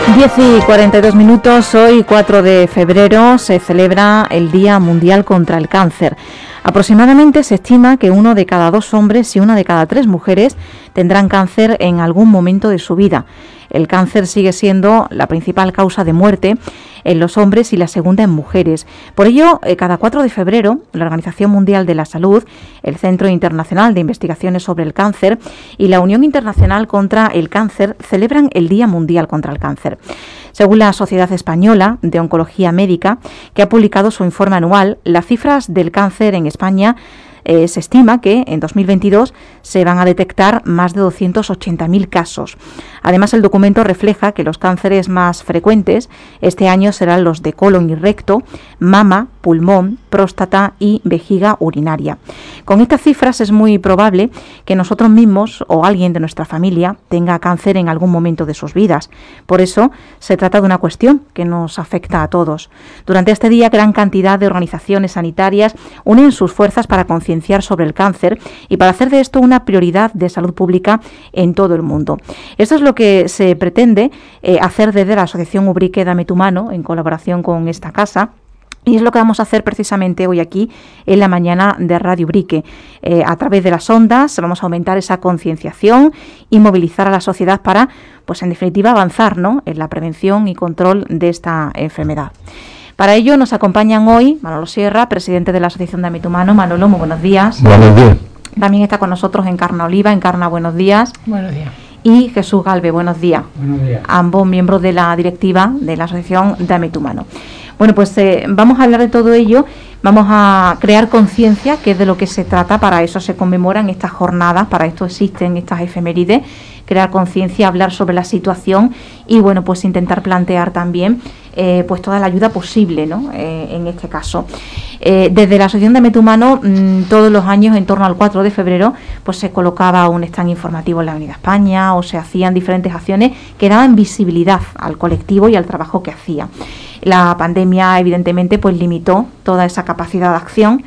10:42, hoy 4 de febrero se celebra el Día Mundial contra el Cáncer. Aproximadamente se estima que 1 de cada 2 hombres y 1 de cada 3 mujeres tendrán cáncer en algún momento de su vida. El cáncer sigue siendo la principal causa de muerte en los hombres y la segunda en mujeres. Por ello, cada 4 de febrero, la Organización Mundial de la Salud, el Centro Internacional de Investigaciones sobre el Cáncer y la Unión Internacional contra el Cáncer celebran el Día Mundial contra el Cáncer. Según la Sociedad Española de Oncología Médica, que ha publicado su informe anual, las cifras del cáncer en España se estima que en 2022 se van a detectar más de 280.000 casos. Además, el documento refleja que los cánceres más frecuentes este año serán los de colon y recto, mama, pulmón, próstata y vejiga urinaria. Con estas cifras es muy probable que nosotros mismos o alguien de nuestra familia tenga cáncer en algún momento de sus vidas. Por eso se trata de una cuestión que nos afecta a todos. Durante este día, gran cantidad de organizaciones sanitarias unen sus fuerzas para concienciar sobre el cáncer y para hacer de esto una prioridad de salud pública en todo el mundo. Esto es lo que se pretende hacer desde la Asociación Ubrique Dame tu Mano, en colaboración con esta casa. Y es lo que vamos a hacer precisamente hoy aquí en la mañana de Radio Ubrique. A través de las ondas vamos a aumentar esa concienciación y movilizar a la sociedad para, pues en definitiva, avanzar, ¿no?, en la prevención y control de esta enfermedad. Para ello nos acompañan hoy Manolo Sierra, presidente de la Asociación Dame tu Mano. Manolo, muy buenos días. Buenos días. También está con nosotros Encarna Oliva. Encarna, buenos días. Buenos días. Y Jesús Galve, buenos días. Buenos días. Ambos miembros de la directiva de la Asociación Dame tu Mano. Bueno, pues vamos a hablar de todo ello, vamos a crear conciencia, que es de lo que se trata. Para eso se conmemoran estas jornadas, para esto existen estas efemérides, crear conciencia, hablar sobre la situación y, bueno, pues intentar plantear también pues toda la ayuda posible, ¿no?, en este caso. Desde la Asociación Dame tu Mano, todos los años, en torno al 4 de febrero, pues se colocaba un stand informativo en la Avenida España o se hacían diferentes acciones que daban visibilidad al colectivo y al trabajo que hacía. La pandemia, evidentemente, pues limitó toda esa capacidad de acción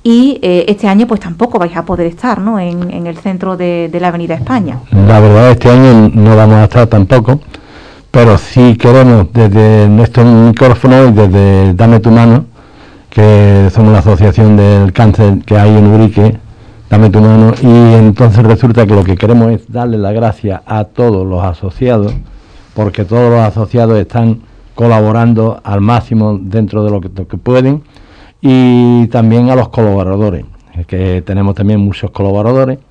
y este año pues tampoco vais a poder estar, ¿no?, en el centro de la Avenida España. La verdad, este año no vamos a estar tampoco, pero sí queremos desde nuestro micrófono y desde Dame tu Mano, que somos la asociación del cáncer que hay en Ubrique, Dame tu Mano, y entonces resulta que lo que queremos es darle las gracias a todos los asociados, porque todos los asociados están colaborando al máximo dentro de lo que pueden, y también a los colaboradores, que tenemos también muchos colaboradores,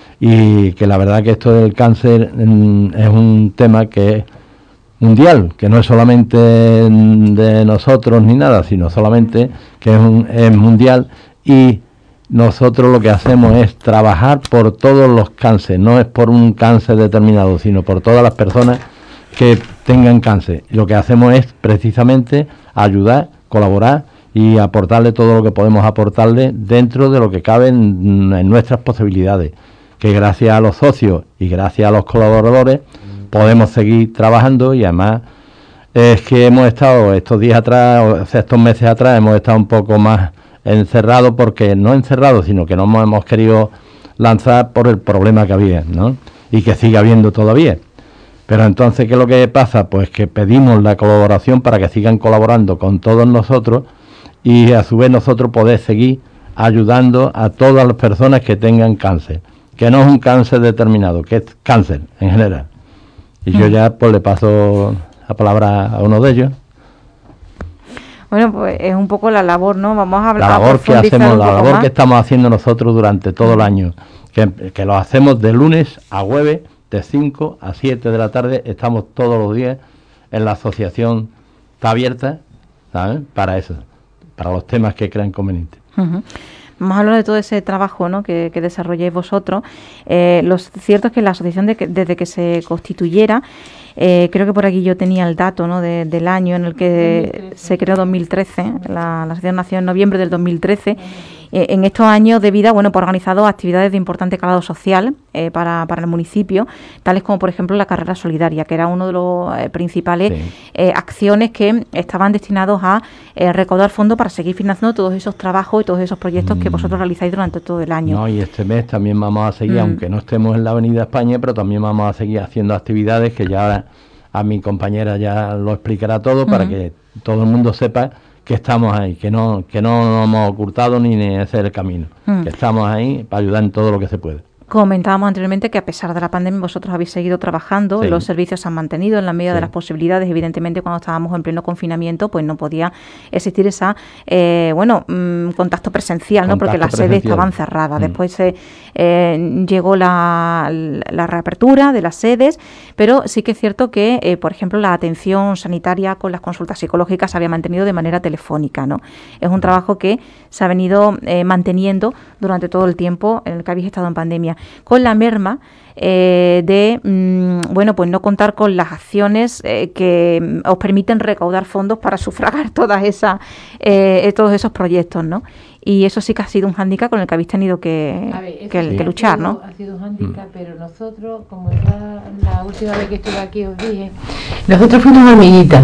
y que la verdad que esto del cáncer es un tema que es mundial, que no es solamente de nosotros ni nada, sino solamente que es mundial, y nosotros lo que hacemos es trabajar por todos los cánceres, no es por un cáncer determinado, sino por todas las personas que tengan cáncer. Y lo que hacemos es precisamente ayudar, colaborar y aportarle todo lo que podemos aportarle dentro de lo que cabe en nuestras posibilidades, que gracias a los socios y gracias a los colaboradores podemos seguir trabajando. Y además es que hemos estado estos días atrás, o sea, estos meses atrás, hemos estado un poco más encerrados, porque no encerrados, sino que no hemos querido lanzar por el problema que había, ¿no?, y que sigue habiendo todavía. Pero entonces, ¿qué es lo que pasa? Pues que pedimos la colaboración para que sigan colaborando con todos nosotros y a su vez nosotros poder seguir ayudando a todas las personas que tengan cáncer, que no es un cáncer determinado, que es cáncer en general. Y yo ya pues le paso la palabra a uno de ellos. Bueno, pues es un poco la labor, ¿no? Vamos a hablar. La labor que hacemos, la labor que estamos haciendo nosotros durante todo el año, que lo hacemos de lunes a jueves, de 5 a 7 de la tarde, estamos todos los días en la asociación, está abierta, ¿sabes?, para eso, para los temas que crean convenientes. Uh-huh. Vamos a hablar de todo ese trabajo, ¿no?, que desarrolláis vosotros. Lo cierto es que la asociación, desde que se constituyera, creo que por aquí yo tenía el dato, ¿no?, del año en el que 2013. Se creó, 2013, la asociación nació en noviembre del 2013. En estos años de vida, bueno, pues ha organizado actividades de importante calado social para el municipio, tales como, por ejemplo, la carrera solidaria, que era uno de los principales acciones que estaban destinados a recaudar fondos para seguir financiando todos esos trabajos y todos esos proyectos que vosotros realizáis durante todo el año. No, y este mes también vamos a seguir, aunque no estemos en la Avenida España, pero también vamos a seguir haciendo actividades que ya a mi compañera ya lo explicará todo para que todo el mundo sepa que estamos ahí, que no nos hemos ocultado ni ese es el camino, que estamos ahí para ayudar en todo lo que se puede. Comentábamos anteriormente que a pesar de la pandemia vosotros habéis seguido trabajando, los servicios se han mantenido en la medida de las posibilidades. Evidentemente, cuando estábamos en pleno confinamiento, pues no podía existir esa contacto presencial, ¿no? Porque las sedes estaban cerradas. Después llegó la reapertura de las sedes, pero sí que es cierto que, por ejemplo, la atención sanitaria con las consultas psicológicas se había mantenido de manera telefónica, ¿no? Es un trabajo que se ha venido manteniendo durante todo el tiempo en el que habéis estado en pandemia, con la merma pues no contar con las acciones que os permiten recaudar fondos para sufragar todos esos proyectos, ¿no? Y eso sí que ha sido un hándicap con el que habéis tenido que luchar, ¿no? Ha sido un hándicap, pero nosotros, como ya la última vez que estuve aquí os dije, nosotros fuimos hormiguitas.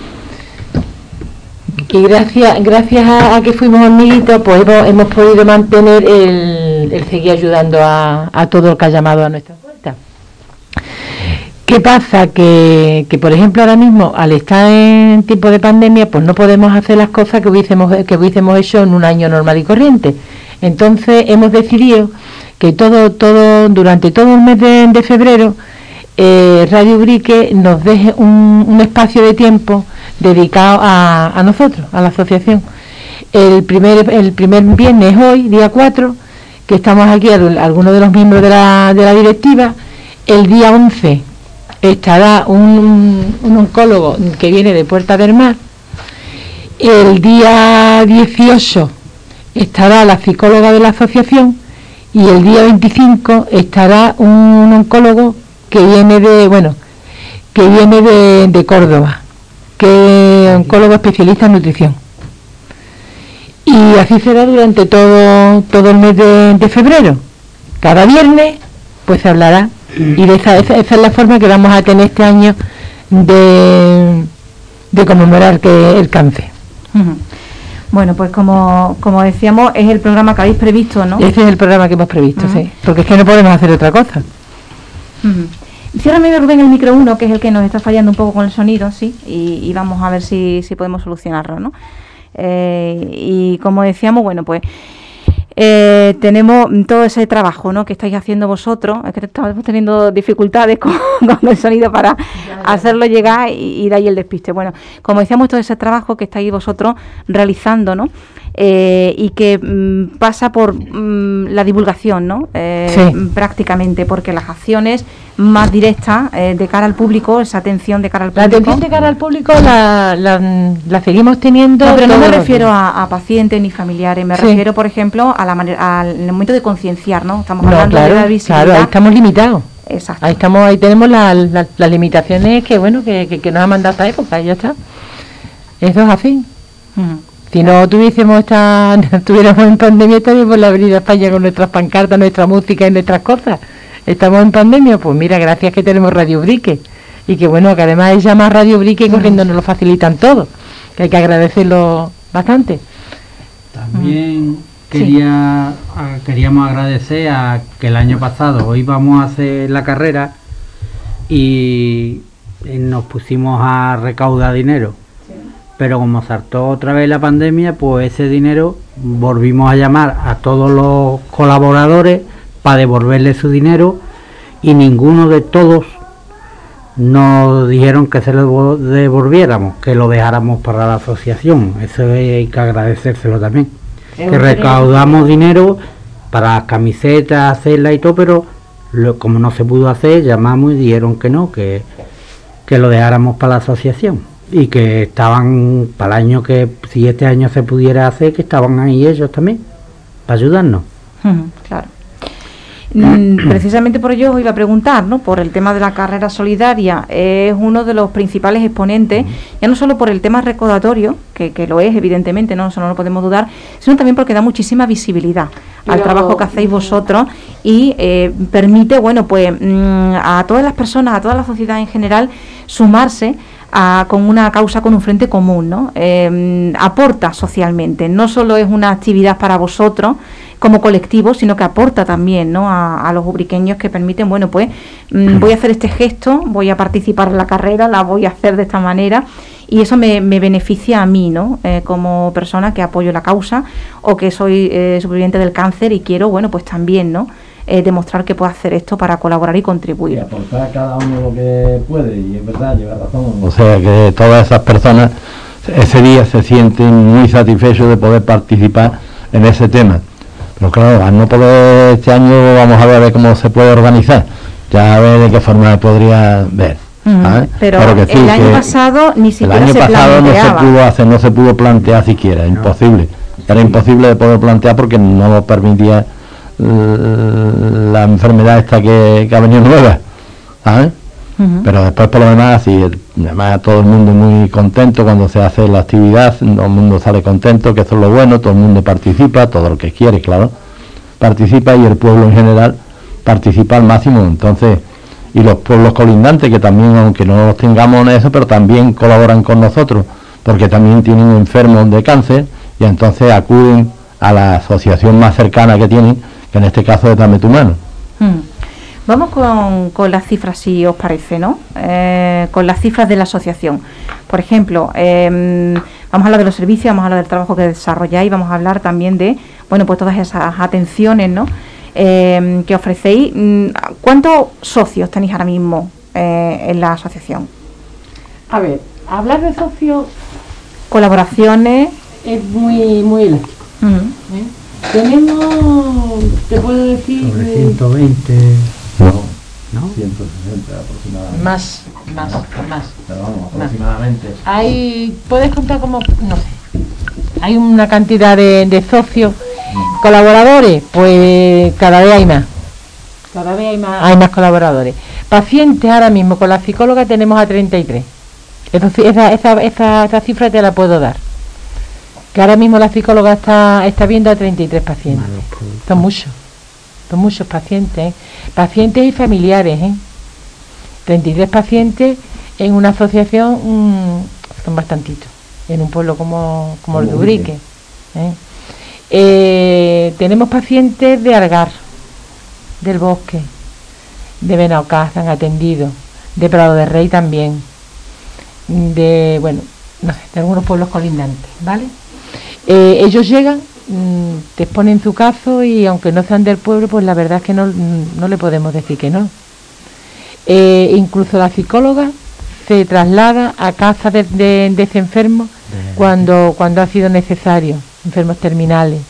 Y gracias a que fuimos hormiguitos, pues hemos podido mantener el seguir ayudando a todo el que ha llamado a nuestra puerta. ¿Qué pasa? Que por ejemplo ahora mismo, al estar en tiempo de pandemia, pues no podemos hacer las cosas que hubiésemos hecho en un año normal y corriente. Entonces hemos decidido que durante todo el mes de febrero, Radio Ubrique nos deje un espacio de tiempo dedicado a nosotros, a la asociación. El primer viernes, hoy, día 4, que estamos aquí, algunos de los miembros de la directiva. El día 11 estará un oncólogo que viene de Puerta del Mar. El día 18 estará la psicóloga de la asociación, y el día 25 estará un oncólogo que viene de Córdoba, que es oncólogo especialista en nutrición. Y así será durante todo el mes de febrero. Cada viernes pues se hablará, y esa es la forma que vamos a tener este año de conmemorar el cáncer. Bueno, pues como decíamos, es el programa que habéis previsto, ¿no? Ese es el programa que hemos previsto, sí, porque es que no podemos hacer otra cosa. Ciérrame, Rubén, el micro 1, que es el que nos está fallando un poco con el sonido, sí, y vamos a ver si podemos solucionarlo, ¿no? Y como decíamos, bueno, pues tenemos todo ese trabajo, ¿no?, que estáis haciendo vosotros. Es que estamos teniendo dificultades con el sonido para hacerlo llegar y de ahí el despiste. Bueno, como decíamos, todo ese trabajo que estáis vosotros realizando, ¿no?, y que pasa por la divulgación, ¿no? Prácticamente, porque las acciones más directas de cara al público, esa atención de cara al público. La atención de cara al público la seguimos teniendo. No, pero no me refiero a pacientes ni familiares, me refiero, por ejemplo, al momento de concienciar, ¿no? Estamos hablando de la visibilidad. Claro, ahí estamos limitados. Exacto. Ahí tenemos las limitaciones que nos ha mandado esta época, y ya está. Eso es así. Si no estuviéramos en pandemia, estaríamos por la Avenida España con nuestras pancartas, nuestra música y nuestras cosas. Estamos en pandemia, pues mira, gracias que tenemos Radio Ubrique, y que bueno, que además es llamar Radio Ubrique y corriendo nos lo facilitan todo, que hay que agradecerlo bastante. También queríamos agradecer a que el año pasado íbamos a hacer la carrera y nos pusimos a recaudar dinero. Pero como saltó otra vez la pandemia, pues ese dinero volvimos a llamar a todos los colaboradores para devolverle su dinero, y ninguno de todos nos dijeron que se lo devolviéramos, que lo dejáramos para la asociación. Eso hay que agradecérselo también. Que recaudamos dinero para las camisetas, hacerlas y todo, pero como no se pudo hacer, llamamos y dijeron que no, que lo dejáramos para la asociación. Y que estaban para el año, que si este año se pudiera hacer, que estaban ahí ellos también para ayudarnos. Claro. Precisamente por ello os iba a preguntar, ¿no?, por el tema de la carrera solidaria. Es uno de los principales exponentes, ya no solo por el tema recaudatorio, que lo es evidentemente, no, eso no lo podemos dudar, sino también porque da muchísima visibilidad al trabajo que hacéis vosotros, y permite, bueno, pues a todas las personas, a toda la sociedad en general, sumarse con una causa, con un frente común, ¿no? Aporta socialmente, no solo es una actividad para vosotros como colectivo, sino que aporta también, ¿no?, a los ubriqueños, que permiten, bueno, pues voy a hacer este gesto, voy a participar en la carrera, la voy a hacer de esta manera, y eso me beneficia a mí, ¿no?, como persona que apoyo la causa, o que soy superviviente del cáncer y quiero, bueno, pues también, ¿no?, demostrar que puedo hacer esto para colaborar y contribuir. Y aportar a cada uno lo que puede, y es verdad, lleva razón. O sea que todas esas personas ese día se sienten muy satisfechos de poder participar en ese tema. Pero claro, al no poder este año, vamos a ver cómo se puede organizar, ya a ver de qué forma podría ver. Pero que sí, el año pasado ni siquiera se planteaba. El año pasado no se pudo hacer, no se pudo plantear siquiera, imposible. Era imposible de poder plantear porque no nos permitía la enfermedad esta que ha venido nueva, ¿sabes? Pero después, por lo demás, sí, además todo el mundo muy contento cuando se hace la actividad, todo el mundo sale contento, que eso es lo bueno, todo el mundo participa, todo el que quiere, claro, participa, y el pueblo en general participa al máximo. Entonces, y los pueblos colindantes, que también, aunque no los tengamos en eso, pero también colaboran con nosotros, porque también tienen enfermos de cáncer, y entonces acuden a la asociación más cercana que tienen, que en este caso es Dame tu Mano. Vamos con las cifras, si os parece, ¿no? Con las cifras de la asociación. Por ejemplo, vamos a hablar de los servicios, vamos a hablar del trabajo que desarrolláis, vamos a hablar también de, bueno, pues todas esas atenciones, ¿no?, que ofrecéis. ¿Cuántos socios tenéis ahora mismo en la asociación? A ver, hablar de socios, colaboraciones, es muy elástico. Tenemos, te puedo decir, sobre 120. No, 160 aproximadamente. Más. Pero vamos, aproximadamente. Hay, puedes contar como, no sé, hay una cantidad de socios, colaboradores, pues cada vez hay más. Hay más colaboradores. Pacientes, ahora mismo con la psicóloga tenemos a 33. Esa cifra te la puedo dar. Que ahora mismo la psicóloga está viendo a 33 pacientes. Son muchos pacientes, pacientes y familiares, 33 pacientes en una asociación, son bastantitos, en un pueblo como el de Ubrique. Tenemos pacientes de Algar, del Bosque, de Benaocaz, han atendido, de Prado de Rey también, de algunos pueblos colindantes, ¿vale? Ellos llegan, te exponen su caso, y aunque no sean del pueblo, pues la verdad es que no le podemos decir que no. Incluso la psicóloga se traslada a casa de ese enfermo cuando ha sido necesario, enfermos terminales.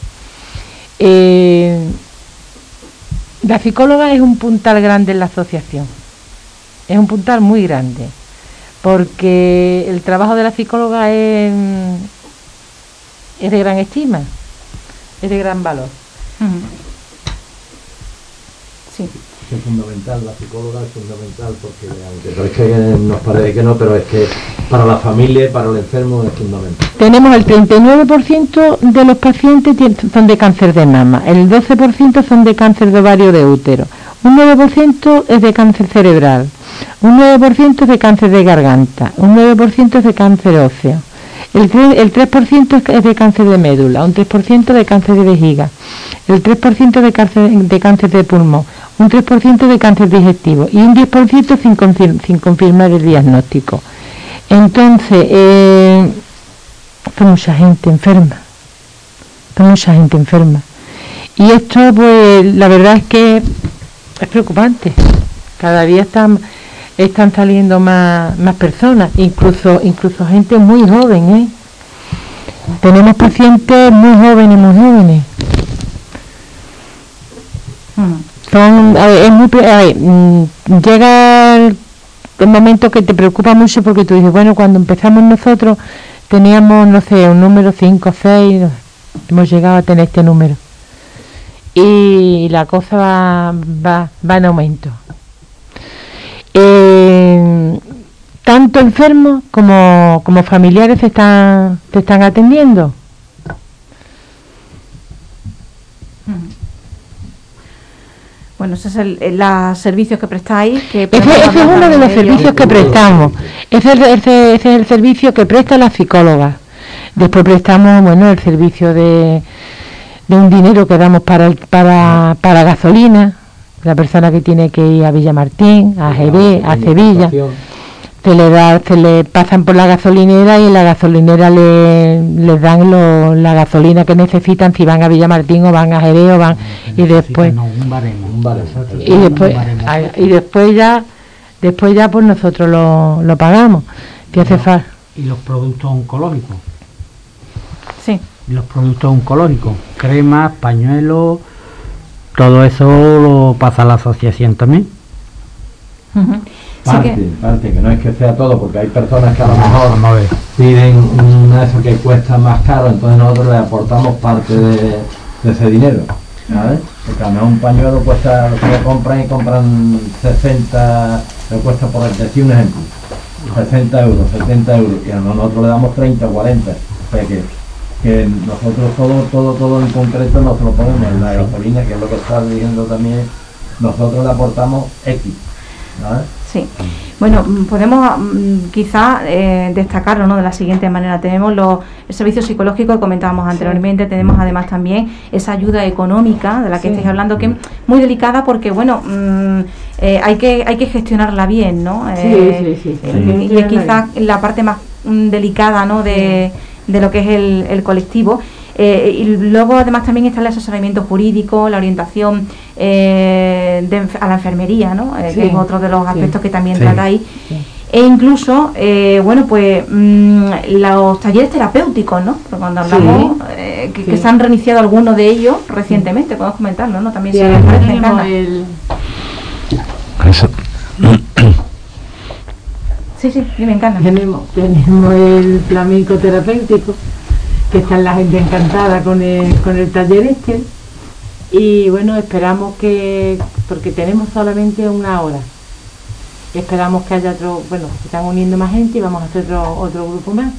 La psicóloga es un puntal grande en la asociación, es un puntal muy grande, porque el trabajo de la psicóloga es de gran estima, es de gran valor. Sí. Es fundamental, la psicóloga es fundamental, porque aunque no es que nos parece que no, pero es que para la familia, para el enfermo es fundamental. Tenemos el 39% de los pacientes son de cáncer de mama, el 12% son de cáncer de ovario de útero, un 9% es de cáncer cerebral, un 9% es de cáncer de garganta, un 9% es de cáncer óseo, el 3% es de cáncer de médula, un 3% de cáncer de vejiga, el 3% de cáncer de pulmón, un 3% de cáncer digestivo y un 10% sin confirmar el diagnóstico. Entonces, son mucha gente enferma. Y esto, pues, la verdad es que es preocupante. Cada día están saliendo más personas, incluso gente muy joven, Tenemos pacientes muy jóvenes. Llega el momento que te preocupa mucho, porque tú dices, bueno, cuando empezamos nosotros teníamos, no sé, un número 5 o 6, hemos llegado a tener este número, y la cosa va en aumento. Tanto enfermos como familiares te están atendiendo. Bueno, ese es los servicios que prestáis. Ese es uno de los servicios que prestamos. Ese es el servicio que presta la psicóloga. Después prestamos, bueno, el servicio de un dinero que damos para gasolina. La persona que tiene que ir a Villamartín, a Jerez, a Sevilla, se le pasan por la gasolinera y en la gasolinera les dan la gasolina que necesitan si van a Villamartín o van a Jerez o van y después después ya pues nosotros lo pagamos. ¿Qué hace falta? Y los productos oncológicos. Sí. Los productos oncológicos, cremas, pañuelos, todo eso lo pasa a la asociación también. Parte, que no es que sea todo, porque hay personas que a lo mejor piden una de esas que cuesta más caro, entonces nosotros le aportamos parte de ese dinero, ¿sabes? Porque a lo mejor un pañuelo cuesta, los que compran 60, le cuesta, por decir un ejemplo, 60 euros, 70 euros, y a nosotros le damos 30 o 40, o sea que nosotros todo en concreto nos lo ponemos en la gasolina, que es lo que está diciendo también, nosotros le aportamos X, ¿sabes? Sí, bueno, podemos quizá destacarlo, ¿no?, de la siguiente manera. Tenemos el servicio psicológico que comentábamos anteriormente, tenemos además también esa ayuda económica de la que estáis hablando, que es muy delicada porque, bueno, hay que gestionarla bien, ¿no? Y es quizá la parte más delicada, ¿no?, de lo que es el colectivo. Y luego además también está el asesoramiento jurídico, la orientación a la enfermería, ¿no? Que es otro de los aspectos que también tratáis. E incluso, bueno, pues los talleres terapéuticos, ¿no? Porque cuando hablamos, que se han reiniciado algunos de ellos recientemente, podemos comentarlo, ¿no? También si les parece, Carla. Sí, dime, Carla. Tenemos el flamenco terapéutico, que está la gente encantada con el taller este, y bueno, esperamos porque tenemos solamente una hora, esperamos que haya otro, bueno, se están uniendo más gente y vamos a hacer otro grupo más.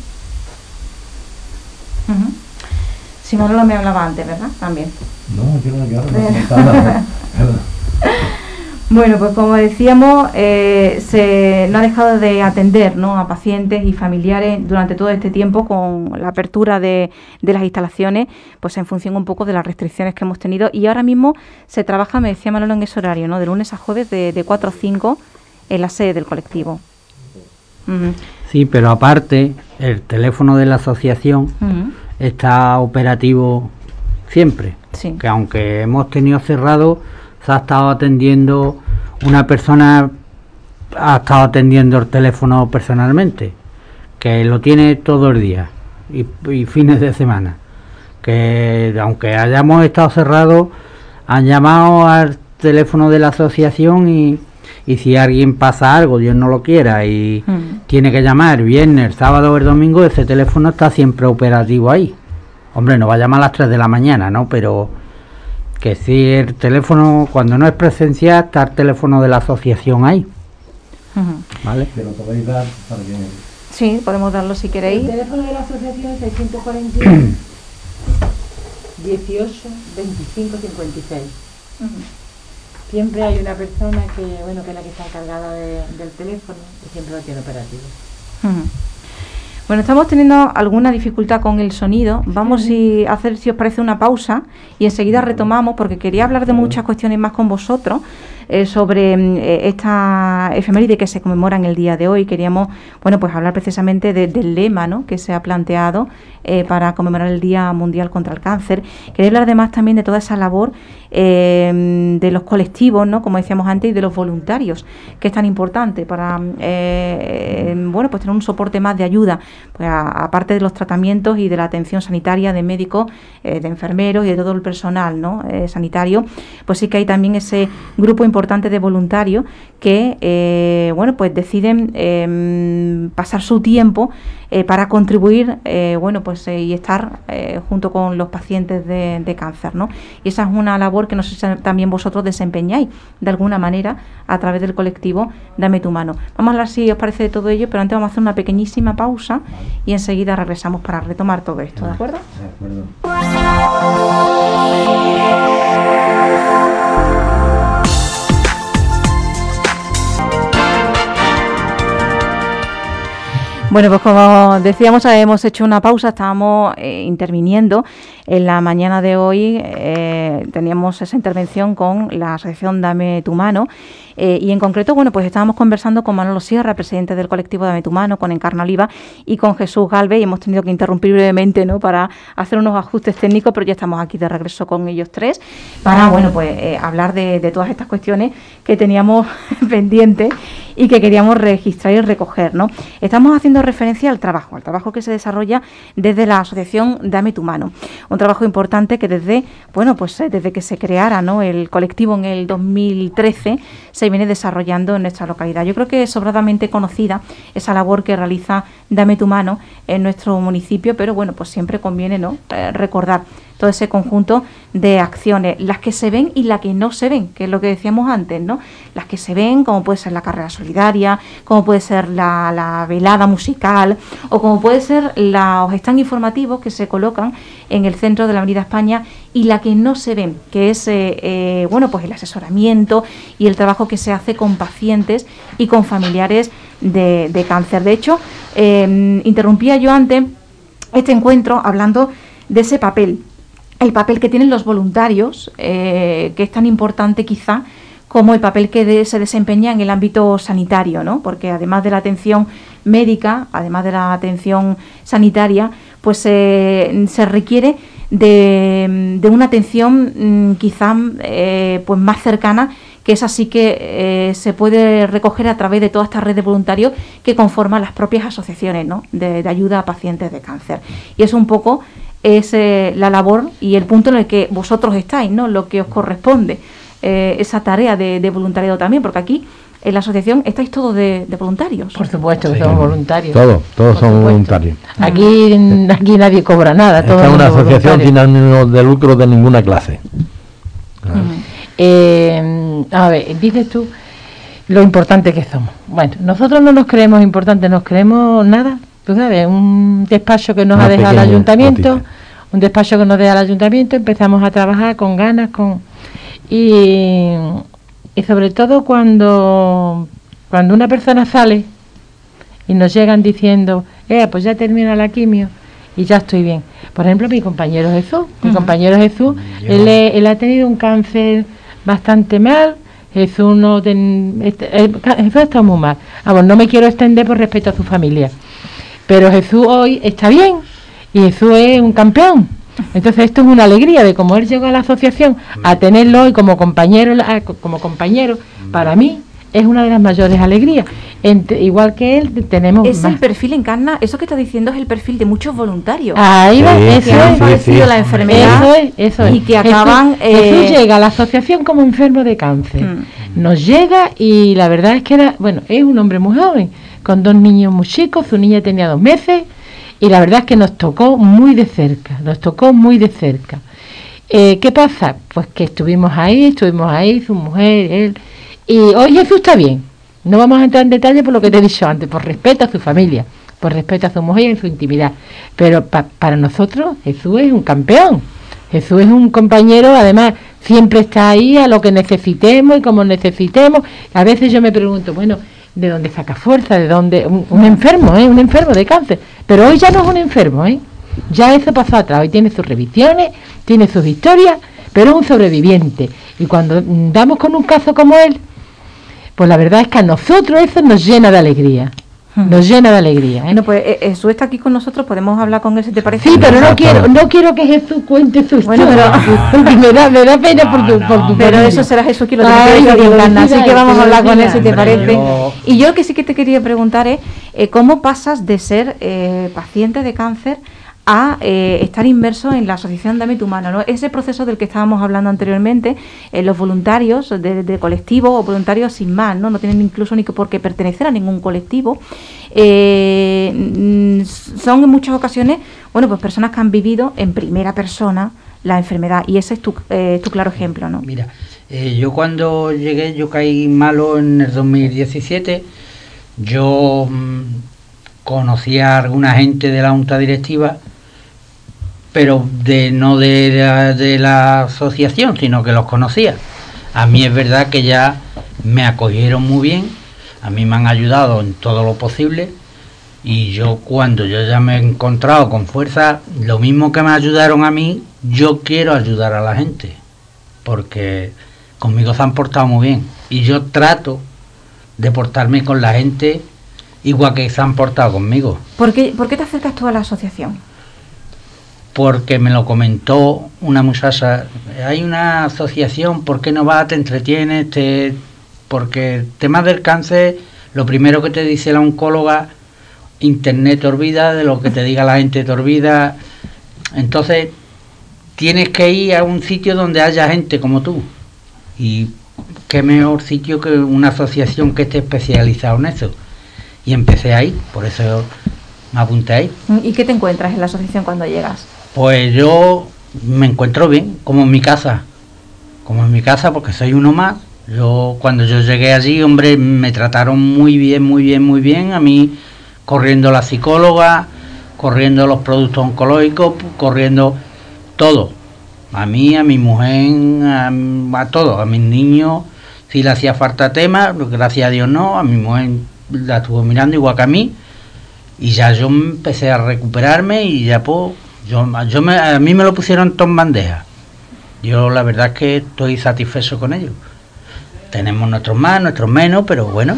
Si Manolo me hablaba antes, ¿verdad? También. No, no. Bueno, pues como decíamos, se no ha dejado de atender, ¿no?, a pacientes y familiares durante todo este tiempo con la apertura de las instalaciones, pues en función un poco de las restricciones que hemos tenido. Y ahora mismo se trabaja, me decía Manolo, en ese horario, ¿no?, de lunes a jueves de 4 a 5 en la sede del colectivo. Sí, pero aparte, el teléfono de la asociación está operativo siempre. Sí. Que aunque hemos tenido cerrado, se ha estado atendiendo, una persona ha estado atendiendo el teléfono personalmente, que lo tiene todo el día y fines de semana, que aunque hayamos estado cerrados, han llamado al teléfono de la asociación y si alguien pasa algo, Dios no lo quiera, y tiene que llamar viernes, sábado o el domingo, ese teléfono está siempre operativo ahí. Hombre, no va a llamar a las 3 de la mañana, ¿no? Pero que sí, el teléfono, cuando no es presencial, está el teléfono de la asociación ahí. ¿Vale? ¿Que lo podéis dar para que...? Sí, podemos darlo si queréis. El teléfono de la asociación es 641 18 25 56. Siempre hay una persona que es la que está encargada del teléfono y siempre lo tiene operativo. Bueno, estamos teniendo alguna dificultad con el sonido. Vamos a hacer, si os parece, una pausa y enseguida retomamos, porque quería hablar de muchas cuestiones más con vosotros sobre esta efeméride que se conmemora en el día de hoy. Queríamos, pues hablar precisamente del lema, ¿no?, que se ha planteado para conmemorar el Día Mundial contra el Cáncer. Quería hablar además también de toda esa labor de los colectivos, ¿no?, como decíamos antes, y de los voluntarios, que es tan importante para pues tener un soporte más de ayuda, pues aparte de los tratamientos y de la atención sanitaria de médicos, de enfermeros y de todo el personal, ¿no?, sanitario. Pues sí que hay también ese grupo importante de voluntarios que pues deciden pasar su tiempo para contribuir y estar junto con los pacientes de cáncer, ¿no? Y esa es una labor que no sé si también vosotros desempeñáis de alguna manera a través del colectivo Dame tu mano. Vamos a hablar, si os parece, de todo ello, pero antes vamos a hacer una pequeñísima pausa y enseguida regresamos para retomar todo esto, ¿de acuerdo? De acuerdo. Bueno, pues como decíamos, hemos hecho una pausa, estábamos interviniendo. En la mañana de hoy teníamos esa intervención con la asociación Dame tu Mano y en concreto, bueno, pues estábamos conversando con Manolo Sierra, presidente del colectivo Dame tu Mano, con Encarna Oliva y con Jesús Galvez, y hemos tenido que interrumpir brevemente, ¿no?, para hacer unos ajustes técnicos, pero ya estamos aquí de regreso con ellos tres para, bueno, pues hablar de todas estas cuestiones que teníamos pendientes y que queríamos registrar y recoger, ¿no? Estamos haciendo referencia al trabajo que se desarrolla desde la asociación Dame tu Mano, un trabajo importante que desde que se creara, ¿no?, el colectivo en el 2013 se viene desarrollando en nuestra localidad. Yo creo que es sobradamente conocida esa labor que realiza Dame tu Mano en nuestro municipio, pero bueno, pues siempre conviene, ¿no?, recordar todo ese conjunto de acciones, las que se ven y las que no se ven, que es lo que decíamos antes, ¿no? Las que se ven, como puede ser la carrera solidaria, como puede ser la velada musical, o como puede ser los stands informativos que se colocan en el centro de la Avenida España, y la que no se ven, que es pues el asesoramiento y el trabajo que se hace con pacientes y con familiares de cáncer. De hecho, interrumpía yo antes este encuentro hablando de ese papel, el papel que tienen los voluntarios, que es tan importante quizá como el papel que se desempeña en el ámbito sanitario, ¿no? Porque además de la atención médica, además de la atención sanitaria, pues se requiere de una atención quizá pues más cercana, que es así que se puede recoger a través de toda esta red de voluntarios que conforman las propias asociaciones, ¿no?, de ayuda a pacientes de cáncer. Y es un poco la labor y el punto en el que vosotros estáis, ¿no?, lo que os corresponde, esa tarea de voluntariado también, porque aquí en la asociación estáis todos de voluntarios. Por supuesto que somos voluntarios. Todos somos voluntarios. Aquí nadie cobra nada. Esta es una asociación sin ánimo de lucro de ninguna clase. A ver, dices tú lo importante que somos. Bueno, nosotros no nos creemos importantes, nos creemos nada. Tú sabes, un despacho que nos ha dejado el ayuntamiento, empezamos a trabajar con ganas, y sobre todo cuando una persona sale y nos llegan diciendo, pues ya termina la quimio y ya estoy bien. Por ejemplo, mi compañero Jesús, él ha tenido un cáncer bastante mal. Jesús está muy mal. No me quiero extender por respeto a su familia, pero Jesús hoy está bien y Jesús es un campeón. Entonces esto es una alegría de cómo él llegó a la asociación a tenerlo hoy como compañero, para mí es una de las mayores alegrías. Igual que él tenemos el perfil, Encarna, eso que está diciendo es el perfil de muchos voluntarios. Ahí va, que han padecido la enfermedad, eso es. Y que acaban Jesús llega a la asociación como enfermo de cáncer. Nos llega y la verdad es que es un hombre muy joven, con 2 niños muy chicos, su niña tenía 2 meses, y la verdad es que nos tocó muy de cerca. ¿Qué pasa? Pues que estuvimos ahí, su mujer, él, y hoy Jesús está bien. No vamos a entrar en detalle por lo que te he dicho antes, por respeto a su familia, por respeto a su mujer y en su intimidad. Pero para nosotros Jesús es un campeón. Jesús es un compañero, además siempre está ahí a lo que necesitemos y como necesitemos. A veces yo me pregunto, bueno, ¿de dónde saca fuerza? ¿De dónde? Un enfermo, un enfermo de cáncer. Pero hoy ya no es un enfermo, ya eso pasó atrás. Hoy tiene sus revisiones, tiene sus historias, pero es un sobreviviente. Y cuando damos con un caso como él, pues la verdad es que a nosotros eso nos llena de alegría. Bueno, pues Jesús está aquí con nosotros, podemos hablar con él si te parece. Sí, pero no quiero que Jesús cuente su historia. Porque me da pena por tu pero eso será Jesús quien lo tiene que decir, así que vamos a hablar con él si te parece. Y yo lo que sí que te quería preguntar es ¿cómo pasas de ser paciente de cáncer a estar inmerso en la asociación Dame tu Mano, ¿no? Ese proceso del que estábamos hablando anteriormente, los voluntarios de colectivo o voluntarios sin más, no tienen incluso ni por qué pertenecer a ningún colectivo, son en muchas ocasiones, pues personas que han vivido en primera persona la enfermedad, y ese es tu claro ejemplo, ¿no? Mira, yo cuando llegué, yo caí malo en el 2017, yo conocí a alguna gente de la junta directiva, pero no de la asociación, sino que los conocía. A mí es verdad que ya me acogieron muy bien, a mí me han ayudado en todo lo posible, Y yo, cuando yo ya me he encontrado con fuerza, lo mismo que me ayudaron a mí, yo quiero ayudar a la gente, porque conmigo se han portado muy bien, y yo trato de portarme con la gente igual que se han portado conmigo. ¿Por qué te acercas tú a la asociación? Porque me lo comentó una muchacha, hay una asociación, ¿por qué no vas? Te entretienes, porque el tema del cáncer, lo primero que te dice la oncóloga, internet te olvida, de lo que te diga la gente te olvida, entonces tienes que ir a un sitio donde haya gente como tú, y qué mejor sitio que una asociación que esté especializada en eso. Y empecé ahí, por eso me apunté ahí. ¿Y qué te encuentras en la asociación cuando llegas? Pues yo me encuentro bien, como en mi casa, porque soy uno más. Cuando yo llegué allí, hombre, me trataron muy bien, muy bien, muy bien. A mí, corriendo la psicóloga, corriendo los productos oncológicos, corriendo todo. A mí, a mi mujer, a todos, a mis niños, si le hacía falta tema, gracias a Dios no, a mi mujer la estuvo mirando igual que a mí, y ya yo empecé a recuperarme, y ya pues, a mí me lo pusieron todo en bandeja. Yo la verdad es que estoy satisfecho con ello. Tenemos nuestros más, nuestros menos, pero bueno.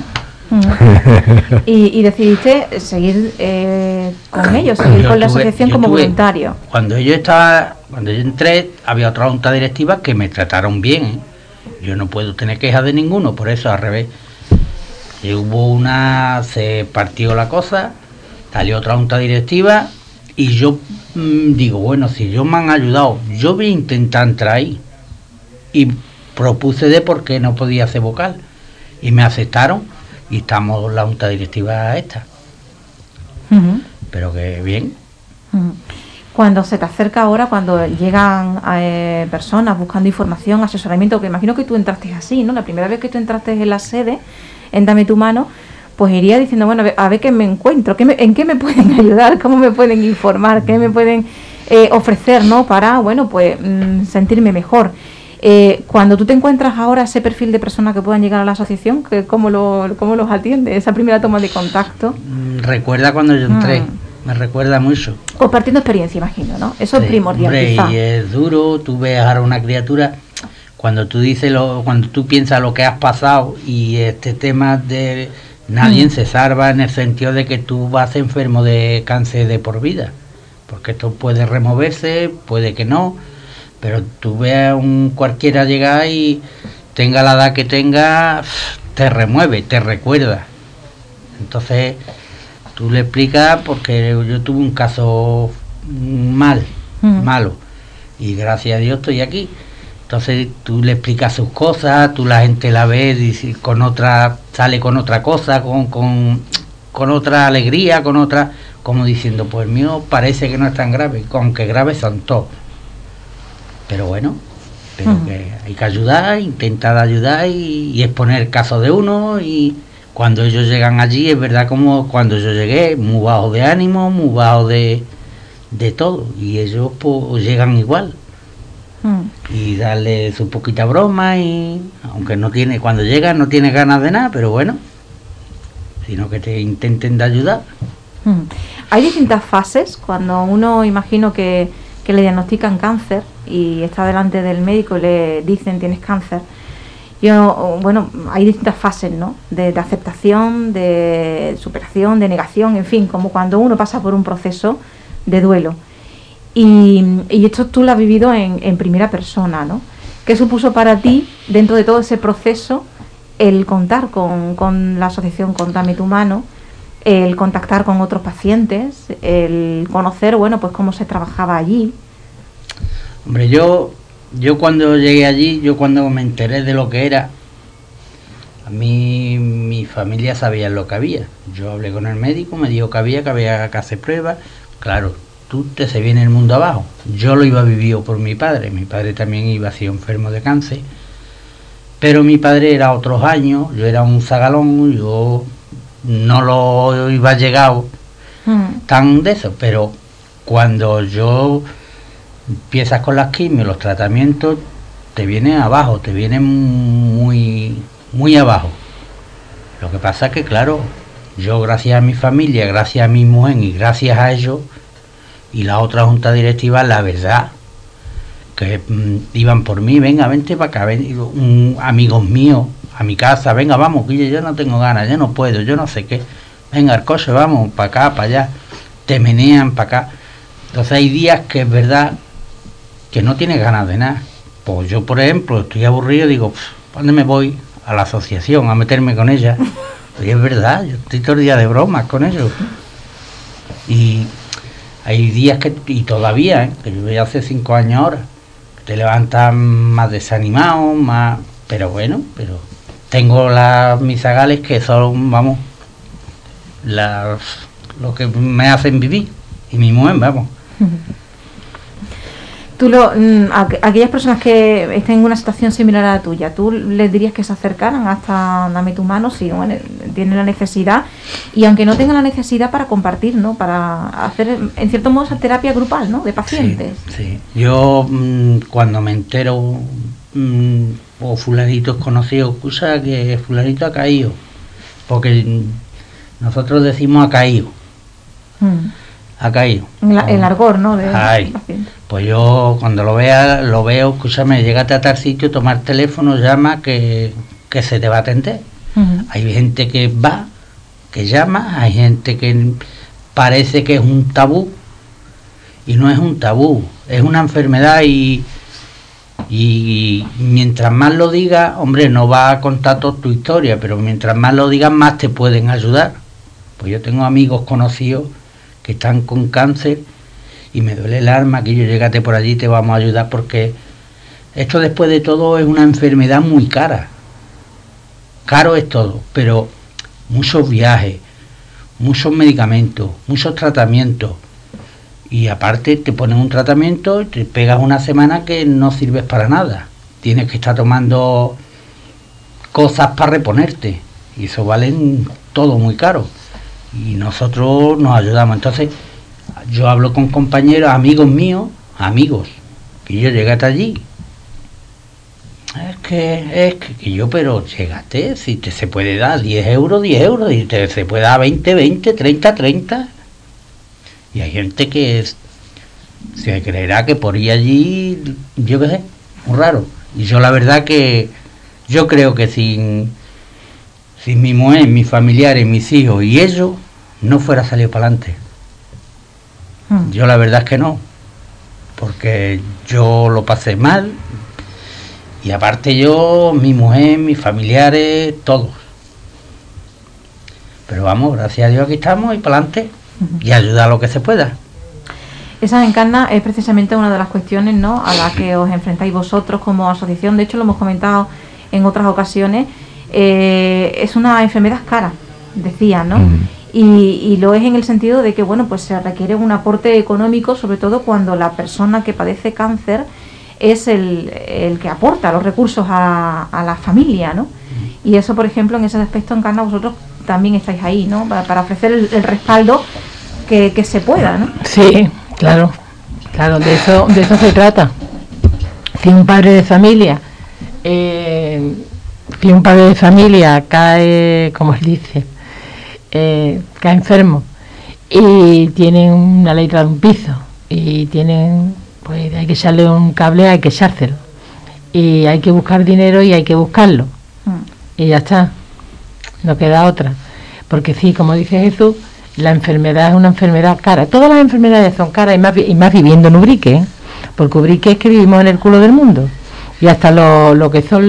Y decidiste seguir con ellos, seguir con la asociación como voluntario. Cuando yo entré, había otra junta directiva que me trataron bien, ¿eh? Yo no puedo tener quejas de ninguno, por eso al revés. Y se partió la cosa, salió otra junta directiva, y yo digo, bueno, si ellos me han ayudado, yo voy a intentar entrar ahí. Y propuse de por qué no podía ser vocal, y me aceptaron, y estamos la junta directiva esta. Pero que bien. Cuando se te acerca ahora, cuando llegan personas buscando información, asesoramiento, que imagino que tú entraste así, ¿no? La primera vez que tú entraste en la sede, en Dame tu Mano, pues iría diciendo, bueno, a ver qué me encuentro, en qué me pueden ayudar, cómo me pueden informar, qué me pueden ofrecer, ¿no? Para, bueno, pues sentirme mejor. Cuando tú te encuentras ahora ese perfil de personas que puedan llegar a la asociación, ¿cómo los atiende? Esa primera toma de contacto. Recuerda cuando yo entré, me recuerda mucho. Compartiendo experiencia, imagino, ¿no? Eso es primordial. Hombre, quizá. y es duro, tú ves a una criatura, cuando tú piensas lo que has pasado, y este tema de nadie se salva, en el sentido de que tú vas enfermo de cáncer de por vida, porque esto puede removerse, puede que no, pero tú ves a cualquiera llegar y tenga la edad que tenga, te remueve, te recuerda. Entonces tú le explicas, porque yo tuve un caso malo, y gracias a Dios estoy aquí. Entonces tú le explicas sus cosas, tú la gente la ves y sale con otra cosa, con otra alegría, con otra, como diciendo, pues el mío parece que no es tan grave, aunque graves son todos. Pero bueno, que hay que ayudar, intentar ayudar y exponer el caso de uno, y cuando ellos llegan allí, es verdad, como cuando yo llegué, muy bajo de ánimo, muy bajo de todo, y ellos pues llegan igual. Y darle su poquita broma, y aunque cuando llegan no tiene ganas de nada, pero bueno, sino que te intenten de ayudar. Hay distintas fases cuando uno, imagino que le diagnostican cáncer y está delante del médico y le dicen tienes cáncer. Hay distintas fases, ¿no? De aceptación, de superación, de negación, en fin, como cuando uno pasa por un proceso de duelo. Y esto tú lo has vivido en primera persona, ¿no? ¿Qué supuso para ti, dentro de todo ese proceso, el contar con la asociación con Dame tu Mano, el contactar con otros pacientes, el conocer, bueno, pues cómo se trabajaba allí? Hombre, yo cuando llegué allí, yo cuando me enteré de lo que era, a mí, mi familia sabía lo que había. Yo hablé con el médico, me dijo que había que hacer pruebas. Claro, se viene el mundo abajo. Yo lo iba vivido por mi padre también iba así enfermo de cáncer, pero mi padre era otros años, yo era un zagalón, yo no lo iba llegado tan de eso, pero cuando yo empiezas con las quimios, los tratamientos, te vienen abajo, te vienen muy, muy abajo. Lo que pasa es que, claro, yo gracias a mi familia, gracias a mi mujer y gracias a ellos y la otra junta directiva, la verdad que iban por mí, venga, vente para acá, amigos míos a mi casa, venga, vamos, Guille, yo no tengo ganas, yo no puedo, yo no sé qué, venga, el coche, vamos, para acá, para allá, te menean para acá. Entonces hay días que es verdad que no tienes ganas de nada. Pues yo, por ejemplo, estoy aburrido, digo, ¿dónde me voy? A la asociación, a meterme con ella. Y es verdad, yo estoy todo el día de bromas con ellos. Y hay días que, y todavía, que yo voy hace 5 años ahora, te levantas más desanimado, más... Pero bueno, pero tengo mis zagales que son, vamos, lo que me hacen vivir. Y mi mujer, vamos. Tú aquellas personas que estén en una situación similar a la tuya, ¿tú les dirías que se acercaran hasta Dame tu Mano si bueno, tienen la necesidad? Y aunque no tengan la necesidad, para compartir, ¿no? Para hacer, en cierto modo, esa terapia grupal, ¿no? De pacientes. Sí. Yo, cuando me entero, o fulanito es conocido, escucha que fulanito ha caído, porque nosotros decimos ha caído. Ha caído. El argor, ¿no? Pues yo cuando lo veo, escúchame, llégate a tal sitio, toma el teléfono, llama, que se te va a atender. Hay gente que va, que llama, hay gente que parece que es un tabú, y no es un tabú, es una enfermedad, y mientras más lo digas, hombre, no va a contar toda tu historia, pero mientras más lo digas, más te pueden ayudar. Pues yo tengo amigos conocidos que están con cáncer y me duele el alma, que yo llégate por allí, te vamos a ayudar, porque esto después de todo es una enfermedad muy cara. Caro es todo, pero muchos viajes, muchos medicamentos, muchos tratamientos, y aparte te ponen un tratamiento y te pegas una semana que no sirves para nada. Tienes que estar tomando cosas para reponerte, y eso valen todo muy caro. Y nosotros nos ayudamos. Entonces yo hablo con compañeros, amigos míos, que yo llegué hasta allí. Es que yo, pero llégate, si te se puede dar 10 euros, y se puede dar 20, 30. Y hay gente que se creerá que por ir allí, yo qué sé, muy raro. Y yo la verdad que yo creo que sin mi mujer, mis familiares, mis hijos y ellos, no fuera salido para adelante. Yo la verdad es que no, porque yo lo pasé mal, y aparte yo, mi mujer, mis familiares, todos. Pero vamos, gracias a Dios aquí estamos y para adelante, y ayudar a lo que se pueda. Esa Encarna es precisamente una de las cuestiones, ¿no?, a las que os enfrentáis vosotros como asociación. De hecho, lo hemos comentado en otras ocasiones. Es una enfermedad cara, decía, ¿no? Y lo es en el sentido de que, bueno, pues se requiere un aporte económico, sobre todo cuando la persona que padece cáncer es el que aporta los recursos a la familia, ¿no? Y eso, por ejemplo, en ese aspecto, Encarna, vosotros también estáis ahí, ¿no? Para ofrecer el respaldo que se pueda, ¿no? Sí, claro, de eso se trata. Si un padre de familia cae, como él dice, cae enfermo y tienen una letra de un piso y tienen, pues hay que echarle un cable, hay que echárselo, y hay que buscar dinero y hay que buscarlo, y ya está, no queda otra, porque sí, como dice Jesús, la enfermedad es una enfermedad cara. Todas las enfermedades son caras, y más viviendo en Ubrique, porque Ubrique es que vivimos en el culo del mundo, y hasta lo que son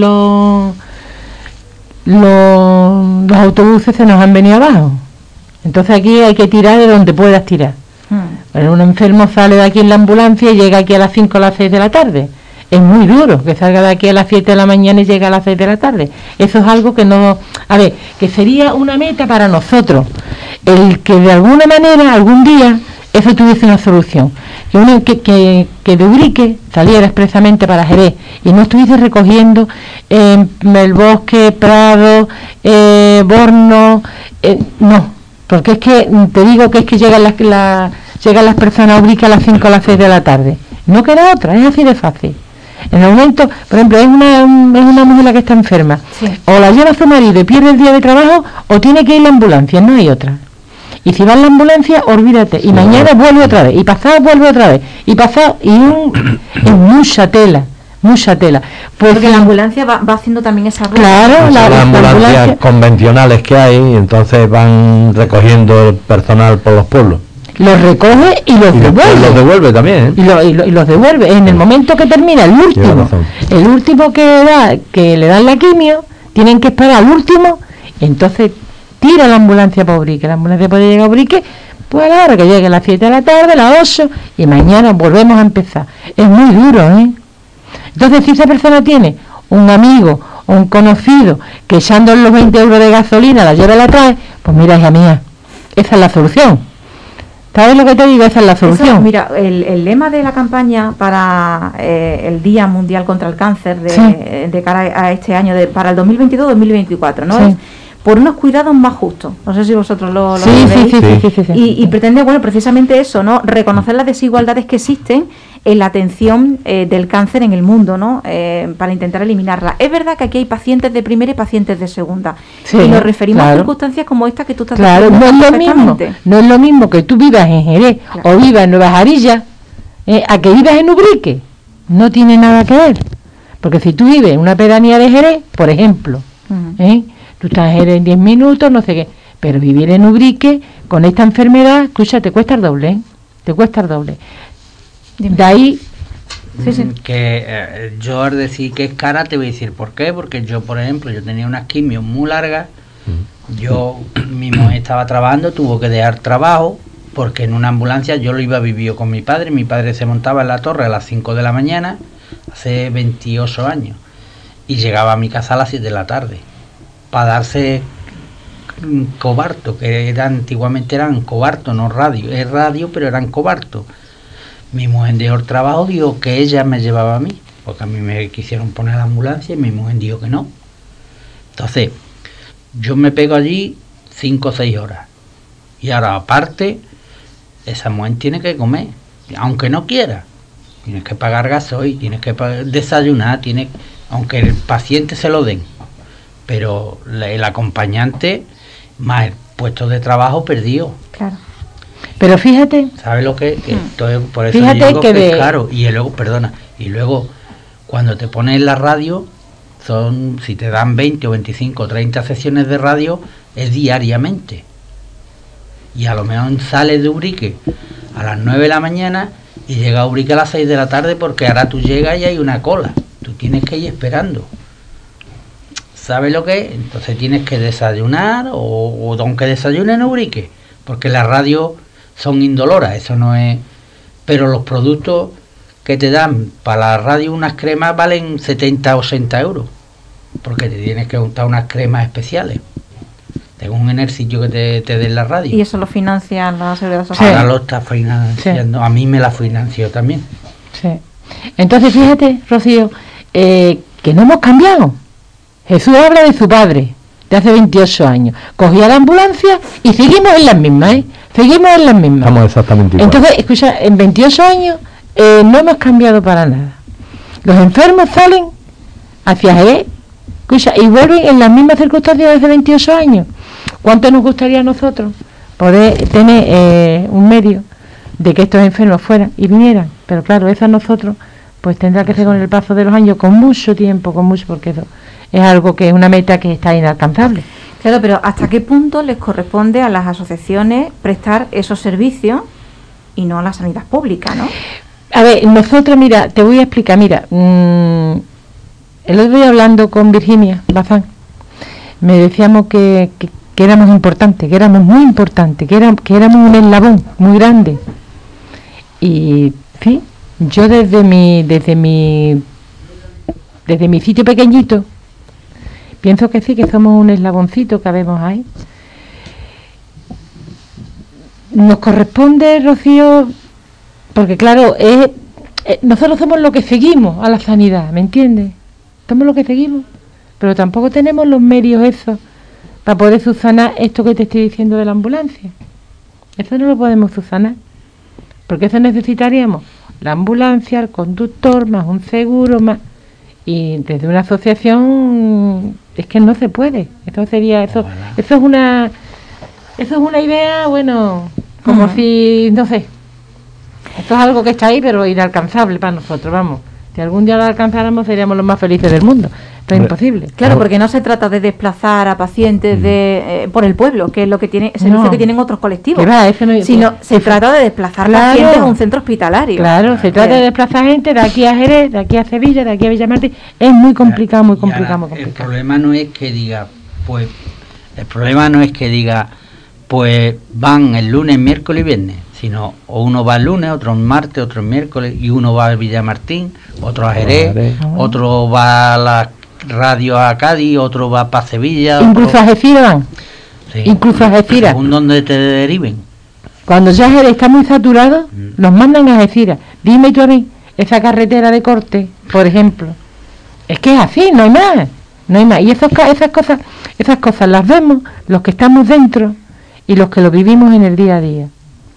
los autobuses se nos han venido abajo. Entonces aquí hay que tirar de donde puedas tirar. Bueno, un enfermo sale de aquí en la ambulancia y llega aquí a las 5 o las 6 de la tarde. Es muy duro que salga de aquí a las 7 de la mañana y llegue a las 6 de la tarde. Eso es algo que no... A ver, que sería una meta para nosotros, el que de alguna manera, algún día, eso tuviese una solución. Que de Ubrique saliera expresamente para Jerez y no estuviese recogiendo el bosque, Prado, Borno, no, porque es que te digo que es que llegan las personas a Ubrique a las 5 o las 6 de la tarde. No queda otra, es así de fácil. En el momento, por ejemplo, es una mujer la que está enferma, Sí. o la lleva su marido y pierde el día de trabajo, o tiene que ir a la ambulancia, no hay otra. Y si va a la ambulancia, olvídate, y mañana vuelve otra vez, y pasado vuelve otra vez, y pasado, es mucha tela. Pues Porque la ambulancia va haciendo también esa ruta. claro, Las ambulancias convencionales que hay, entonces van recogiendo el personal por los pueblos. los recoge y los Y después devuelve. los devuelve también, ¿eh? Y los devuelve. En el momento que termina el último que le dan la quimio, tienen que esperar al último, y entonces tira la ambulancia para Ubrique. La ambulancia puede llegar a Ubrique pues a la hora que llegue, a las 7 de la tarde, a las 8, y mañana volvemos a empezar. Es muy duro, ¿eh? Entonces, si esa persona tiene un amigo o un conocido que echando los 20 euros de gasolina la lleva y la trae, pues mira, hija mía, esa es la solución. ¿Sabes lo que te digo? Esa es la solución. Eso, mira, el lema de la campaña para el Día Mundial contra el Cáncer de cara a este año, para el 2022-2024, ¿no? Sí. Es por unos cuidados más justos. No sé si vosotros lo veis. Sí. Y pretende, bueno, precisamente eso, ¿no? Reconocer las desigualdades que existen en la atención del cáncer en el mundo, ¿no? Para intentar eliminarla. Es verdad que aquí hay pacientes de primera y pacientes de segunda. Sí, y nos referimos a claro. circunstancias como esta que tú estás Claro, no describiendo es lo mismo. perfectamente. No es lo mismo que tú vivas en Jerez o vivas en Nueva Jarilla a que vivas en Ubrique. No tiene nada que ver. Porque si tú vives en una pedanía de Jerez, por ejemplo, tú estás en Jerez en 10 minutos, no sé qué, pero vivir en Ubrique con esta enfermedad, escucha, te cuesta el doble, ¿eh? Te cuesta el doble. Dime. De ahí, Que yo al decir que es cara te voy a decir por qué, porque yo, por ejemplo, yo tenía unas quimios muy largas, mi mujer estaba trabajando, tuvo que dejar trabajo, porque en una ambulancia yo lo iba a vivir con mi padre se montaba en la torre a las 5 de la mañana, hace 28 años, y llegaba a mi casa a las 7 de la tarde, para darse cobarto, que antiguamente eran cobarto, no radio, es radio, pero eran cobarto. Mi mujer dejó el trabajo, dijo que ella me llevaba a mí, porque a mí me quisieron poner la ambulancia y mi mujer dijo que no. Entonces, yo me pego allí 5 o 6 horas. Y ahora, aparte, esa mujer tiene que comer, aunque no quiera. Tienes que pagar gasoil, tienes que desayunar, aunque el paciente se lo den. Pero el acompañante, más el puesto de trabajo perdido. Claro. pero fíjate, ¿Sabes lo que? Entonces, por eso Fíjate digo que que es de- caro. Y luego, cuando te pones en la radio, si te dan 20 o 25 o 30 sesiones de radio, es diariamente. Y a lo mejor sales de Ubrique a las 9 de la mañana y llega a Ubrique a las 6 de la tarde, porque ahora tú llegas y hay una cola. Tú tienes que ir esperando. ¿Sabes lo que es? Entonces tienes que desayunar, o aunque desayunes en Ubrique, porque las radios son indoloras, eso no es. Pero los productos que te dan para la radio, unas cremas, valen 70 o 80 euros, porque te tienes que untar unas cremas especiales, según en el sitio que te den la radio. Y eso lo financia la Seguridad Social. Ahora lo está financiando, a mí me la financió también. sí. Entonces fíjate, Rocío, que no hemos cambiado. Jesús habla de su padre, de hace 28 años. Cogía la ambulancia y seguimos en las mismas, ¿eh? Seguimos en las mismas. Estamos exactamente igual. Entonces, escucha, en 28 años no hemos cambiado para nada. Los enfermos salen hacia Jerez, escucha, y vuelven en las mismas circunstancias de hace 28 años. ¿Cuánto nos gustaría a nosotros poder tener un medio de que estos enfermos fueran y vinieran? Pero claro, eso a nosotros pues tendrá que ser con el paso de los años, con mucho tiempo, porque eso es algo que es una meta que está inalcanzable. Claro, pero ¿hasta qué punto les corresponde a las asociaciones prestar esos servicios y no a la sanidad pública, ¿no? A ver, nosotros, mira, te voy a explicar, mira, el otro día hablando con Virginia Bazán, me decíamos que éramos importantes, que éramos muy importantes, que éramos un eslabón muy grande. Y, sí, yo desde mi sitio pequeñito, pienso que sí, que somos un eslaboncito que habemos ahí. Nos corresponde, Rocío, porque claro, nosotros somos lo que seguimos a la sanidad, ¿me entiendes? Somos lo que seguimos, pero tampoco tenemos los medios esos para poder subsanar esto que te estoy diciendo de la ambulancia. Eso no lo podemos subsanar, porque eso necesitaríamos la ambulancia, el conductor, más un seguro, más... Y desde una asociación es que no se puede. Eso sería, eso es una idea, bueno, como si, no sé, esto es algo que está ahí, pero inalcanzable para nosotros, vamos. Si algún día lo alcanzáramos seríamos los más felices del mundo. Esto es imposible. Claro, porque no se trata de desplazar a pacientes por el pueblo, que es lo que tiene, el servicio que tienen otros colectivos, sino se trata de desplazar pacientes a un centro hospitalario. Claro, se trata de desplazar gente de aquí a Jerez, de aquí a Sevilla, de aquí a Villamartín. Es muy complicado, muy complicado, muy complicado. El problema no es que diga, pues van el lunes, miércoles y viernes, sino o uno va el lunes, otro el martes, otro el miércoles, y uno va a Villamartín, otro a Jerez, otro va a la radio a Cádiz, otro va para Sevilla. Incluso a Algeciras van. Sí. Incluso a Algeciras. Según donde te deriven. Cuando ya Jerez está muy saturado, los mandan a Algeciras. Dime tú a mí, esa carretera de corte, por ejemplo, es que es así, no hay más. No hay más. Y esas cosas las vemos los que estamos dentro y los que lo vivimos en el día a día.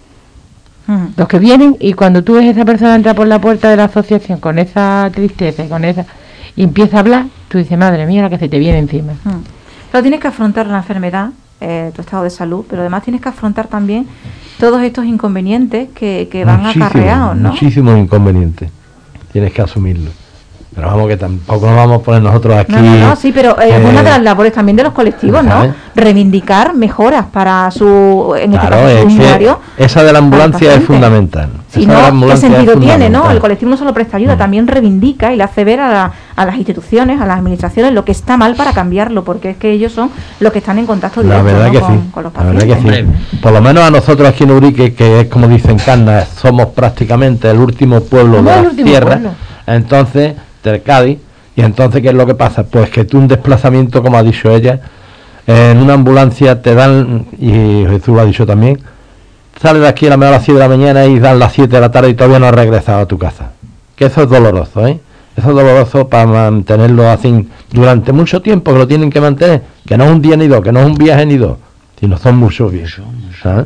Los que vienen, y cuando tú ves a esa persona entrar por la puerta de la asociación con esa tristeza y empieza a hablar, tú dices, madre mía, la que se te viene encima. Pero tienes que afrontar la enfermedad, tu estado de salud, pero además tienes que afrontar también todos estos inconvenientes que van acarreados, ¿no? Muchísimos inconvenientes, tienes que asumirlo. Pero vamos, que tampoco nos vamos a poner nosotros aquí... No, sí, pero es una de las labores también de los colectivos, ¿no? Reivindicar mejoras para su, en este caso, su usuario. Esa de la ambulancia es fundamental. Si no, ¿qué sentido tiene, no? El colectivo no solo presta ayuda, también reivindica y le hace ver a las instituciones, a las administraciones, lo que está mal para cambiarlo, porque es que ellos son los que están en contacto directo con los pacientes. La verdad que sí. Por lo menos a nosotros aquí en Urique, que es como dicen Cannas, somos prácticamente el último pueblo de la tierra. Entonces... del Cádiz, y entonces ¿qué es lo que pasa? Pues que tú un desplazamiento, como ha dicho ella, en una ambulancia te dan, y Jesús lo ha dicho también, sales de aquí a las 7 de la mañana y dan las 7 de la tarde y todavía no has regresado a tu casa. Que eso es doloroso, ¿eh? Eso es doloroso para mantenerlo así durante mucho tiempo, que lo tienen que mantener, que no es un día ni dos, que no es un viaje ni dos, sino son muchos viajes, ¿sabes?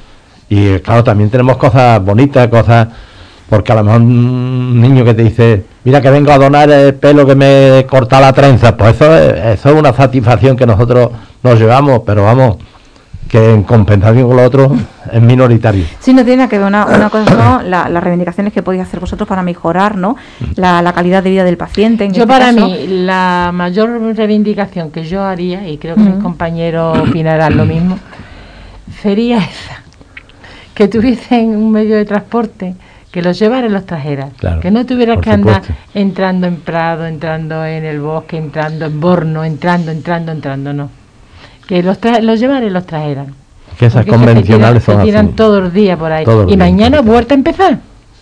Y claro, también tenemos cosas bonitas, cosas... Porque a lo mejor un niño que te dice, mira que vengo a donar el pelo que me corta la trenza, pues eso es una satisfacción que nosotros nos llevamos, pero vamos, que en compensación con lo otro es minoritario. Sí, no tiene que ver una cosa son las reivindicaciones que podéis hacer vosotros para mejorar, ¿no? La calidad de vida del paciente. Yo para mí, la mayor reivindicación que yo haría, y creo que mis compañeros opinarán lo mismo, sería esa, que tuviesen un medio de transporte que los llevara y los trajera, claro, que no tuvieras que andar entrando en Prado, entrando en el bosque, entrando en Borno, entrando, no, que los llevara y los trajeran. Que esas convencionales se tiran todos los días por ahí, y mañana vuelta a empezar,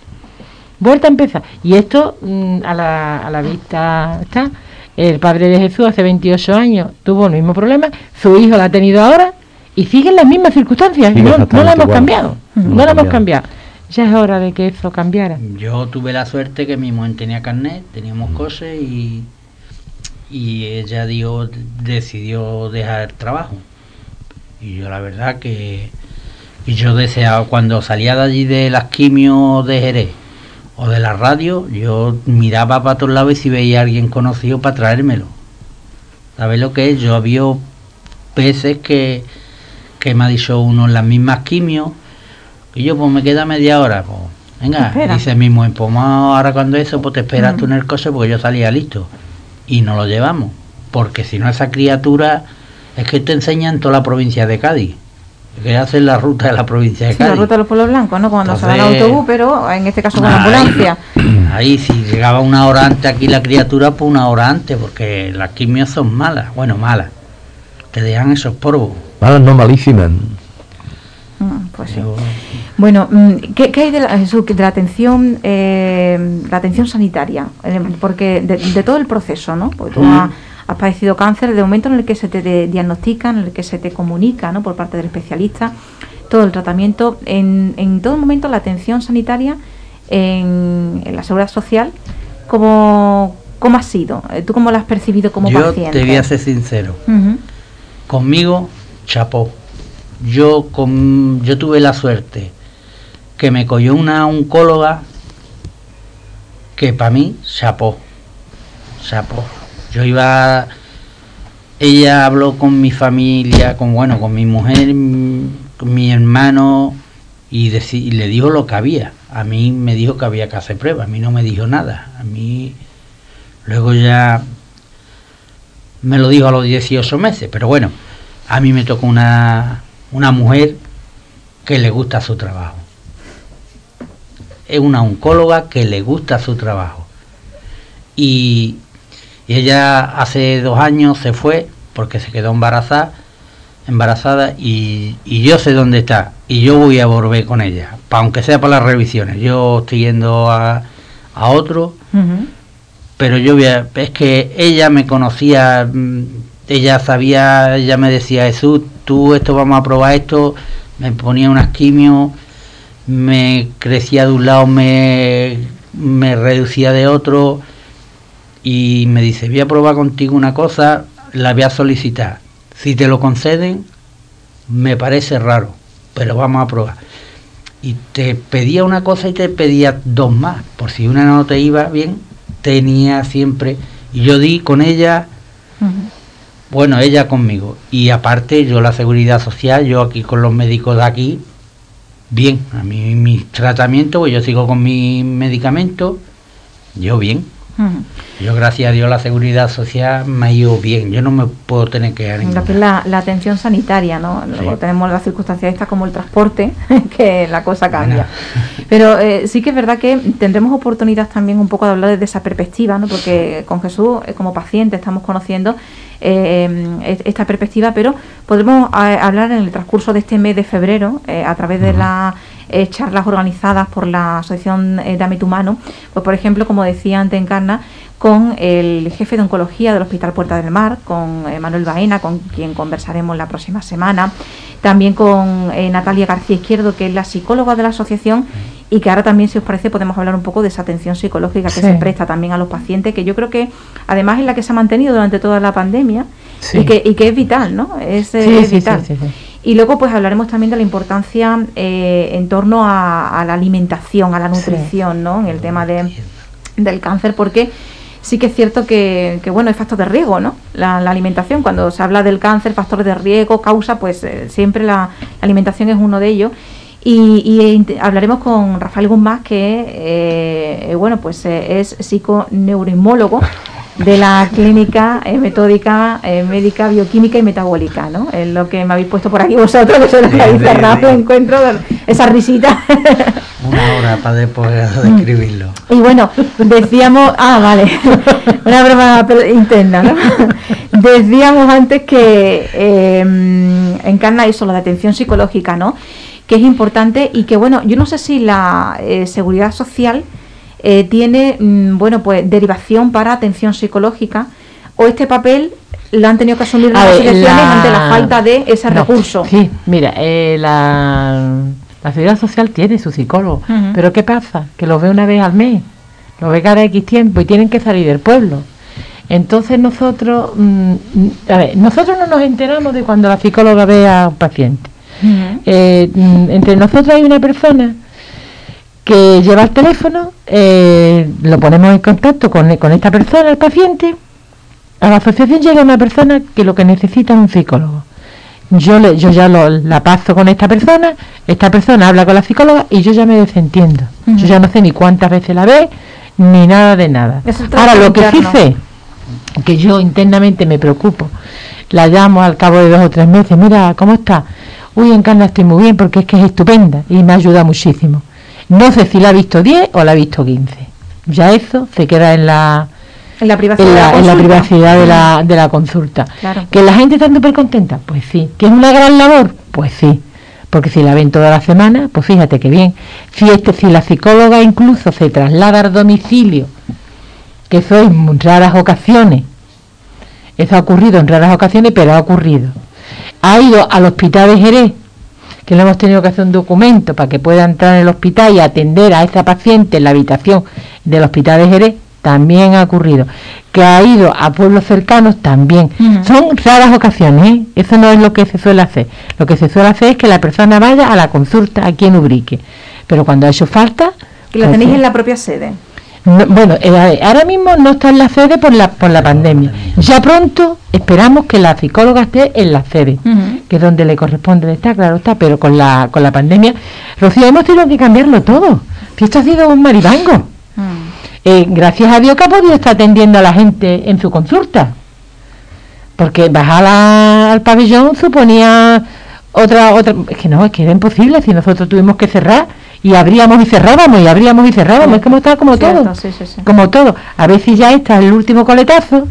y esto a la vista está. El padre de Jesús hace 28 años tuvo el mismo problema, su hijo lo ha tenido ahora y siguen las mismas circunstancias, no la hemos cambiado, no la hemos cambiado. Ya es hora de que eso cambiara. Yo tuve la suerte que mi mujer tenía carnet, teníamos cosas y ella decidió dejar el trabajo. Y yo la verdad que yo deseaba, cuando salía de allí de las quimios de Jerez o de la radio, yo miraba para todos lados y si veía a alguien conocido para traérmelo. ¿Sabes lo que es? Yo había veces que me ha dicho uno en las mismas quimios, y yo pues me queda media hora, pues venga, dice mi mujer, pues ahora cuando eso, pues te esperas tú en el coche porque yo salía listo. Y no lo llevamos, porque si no esa criatura es que te enseña en toda la provincia de Cádiz. Que hacen la ruta de la provincia de Cádiz. La ruta de los pueblos blancos, ¿no? Cuando se va en autobús, pero en este caso con la ambulancia. Ahí si llegaba una hora antes aquí la criatura, pues una hora antes, porque las quimios son malas, malas. Te dejan esos polvos. Malas, no malísimas. Pues sí. Bueno, ¿qué hay de la atención sanitaria? Porque de todo el proceso, ¿no? Porque tú has padecido cáncer, de momento en el que se te diagnostica, en el que se te comunica, ¿no? Por parte del especialista, todo el tratamiento, en todo momento la atención sanitaria en la seguridad social, ¿cómo ha sido? ¿Tú cómo la has percibido como paciente? Yo te voy a ser sincero. Conmigo, chapó. Yo tuve la suerte que me cogió una oncóloga que para mí, chapó. Ella habló con mi familia, con mi mujer, con mi hermano, y le dijo lo que había. A mí me dijo que había que hacer pruebas, a mí no me dijo nada. A mí luego ya me lo dijo a los 18 meses, pero bueno, a mí me tocó una mujer que le gusta su trabajo. Es una oncóloga que le gusta su trabajo. Y ella hace 2 años se fue porque se quedó embarazada y yo sé dónde está y yo voy a volver con ella, aunque sea para las revisiones. Yo estoy yendo a otro, pero es que ella me conocía, ella sabía, ella me decía: Jesús, tú esto, vamos a probar esto. Me ponía unas quimios, me crecía de un lado, me reducía de otro, y me dice: voy a probar contigo una cosa, la voy a solicitar, si te lo conceden me parece raro, pero vamos a probar. Y te pedía una cosa y te pedía 2 más, por si una no te iba bien, tenía siempre. Y yo di con ella, ella conmigo, y aparte yo la seguridad social, yo aquí con los médicos de aquí, bien. A mí mis tratamientos, pues yo sigo con mis medicamentos, yo bien. Yo, gracias a Dios, la seguridad social me ha ido bien. Yo no me puedo tener que dar en lo que es la atención sanitaria, ¿no? Luego sí, tenemos las circunstancias estas como el transporte, que la cosa cambia. Pero sí que es verdad que tendremos oportunidad también un poco de hablar desde esa perspectiva, ¿no? Porque con Jesús, como paciente, estamos conociendo esta perspectiva, pero podremos hablar en el transcurso de este mes de febrero, a través de las charlas organizadas por la Asociación Dame tu Mano, pues por ejemplo, como decía antes Encarna, con el jefe de oncología del Hospital Puerta del Mar, con Manuel Baena, con quien conversaremos la próxima semana, también con Natalia García Izquierdo, que es la psicóloga de la asociación, y que ahora también, si os parece, podemos hablar un poco de esa atención psicológica que se presta también a los pacientes, que yo creo que además es la que se ha mantenido durante toda la pandemia, y que es vital, ¿no? Es vital. Sí. Y luego pues hablaremos también de la importancia en torno a la alimentación, a la nutrición, ¿no? En el tema del cáncer, porque sí que es cierto que es factor de riesgo, ¿no? La alimentación, cuando se habla del cáncer, factor de riesgo, causa, pues siempre la alimentación es uno de ellos. Y hablaremos con Rafael Guzmán, que es psiconeuroinmólogo de la clínica metódica médica bioquímica y metabólica, ¿no? Es lo que me habéis puesto por aquí vosotros, que sois los que habéis cerrado el encuentro, esa risita. Una hora para después describirlo. Y bueno, decíamos, vale, una broma interna, ¿no? Decíamos antes que Encarna eso, la de atención psicológica, ¿no? Que es importante y que, yo no sé si la seguridad social tiene derivación para atención psicológica, o este papel lo han tenido que asumir las asociaciones ante la falta de ese recurso. Sí, mira, la seguridad social tiene su psicólogo, pero ¿qué pasa? Que lo ve una vez al mes, lo ve cada X tiempo y tienen que salir del pueblo. Entonces nosotros no nos enteramos de cuando la psicóloga ve a un paciente. Entre nosotros hay una persona que lleva el teléfono, lo ponemos en contacto con esta persona, el paciente. A la asociación llega una persona que lo que necesita es un psicólogo. Yo ya la paso con esta persona habla con la psicóloga y yo ya me desentiendo. Yo ya no sé ni cuántas veces la ve, ni nada de nada. Ahora, lo que sí sé, que yo internamente me preocupo, la llamo al cabo de 2 o 3 meses: mira, ¿cómo está? Uy, Encarna, estoy muy bien, porque es que es estupenda y me ayuda muchísimo. No sé si la ha visto 10 o la ha visto 15. Ya eso se queda en la privacidad de la consulta. Claro. ¿Que la gente está súper contenta? Pues sí. ¿Que es una gran labor? Pues sí. Porque si la ven toda la semana, pues fíjate que bien. Si la psicóloga incluso se traslada al domicilio, que eso es en raras ocasiones, eso ha ocurrido en raras ocasiones, pero ha ocurrido. Ha ido al hospital de Jerez, que le hemos tenido que hacer un documento para que pueda entrar en el hospital y atender a esa paciente en la habitación del hospital de Jerez, también ha ocurrido. Que ha ido a pueblos cercanos, también. Son raras ocasiones, ¿eh? Eso no es lo que se suele hacer. Lo que se suele hacer es que la persona vaya a la consulta aquí en Ubrique. Pero cuando ha hecho falta... ¿Que la tenéis en la propia sede? No, bueno, ahora mismo no está en la sede por la pandemia. Ya pronto esperamos que la psicóloga esté en la sede, que es donde le corresponde estar, claro está, pero con la pandemia, Rocío, hemos tenido que cambiarlo todo. Si esto ha sido un maribango. Gracias a Dios que ha podido estar atendiendo a la gente en su consulta, porque bajar al pabellón suponía otra, es que era imposible, si nosotros tuvimos que cerrar y abríamos y cerrábamos y abríamos y cerrábamos, es como está, como todo, como todo. A ver si ya está el último coletazo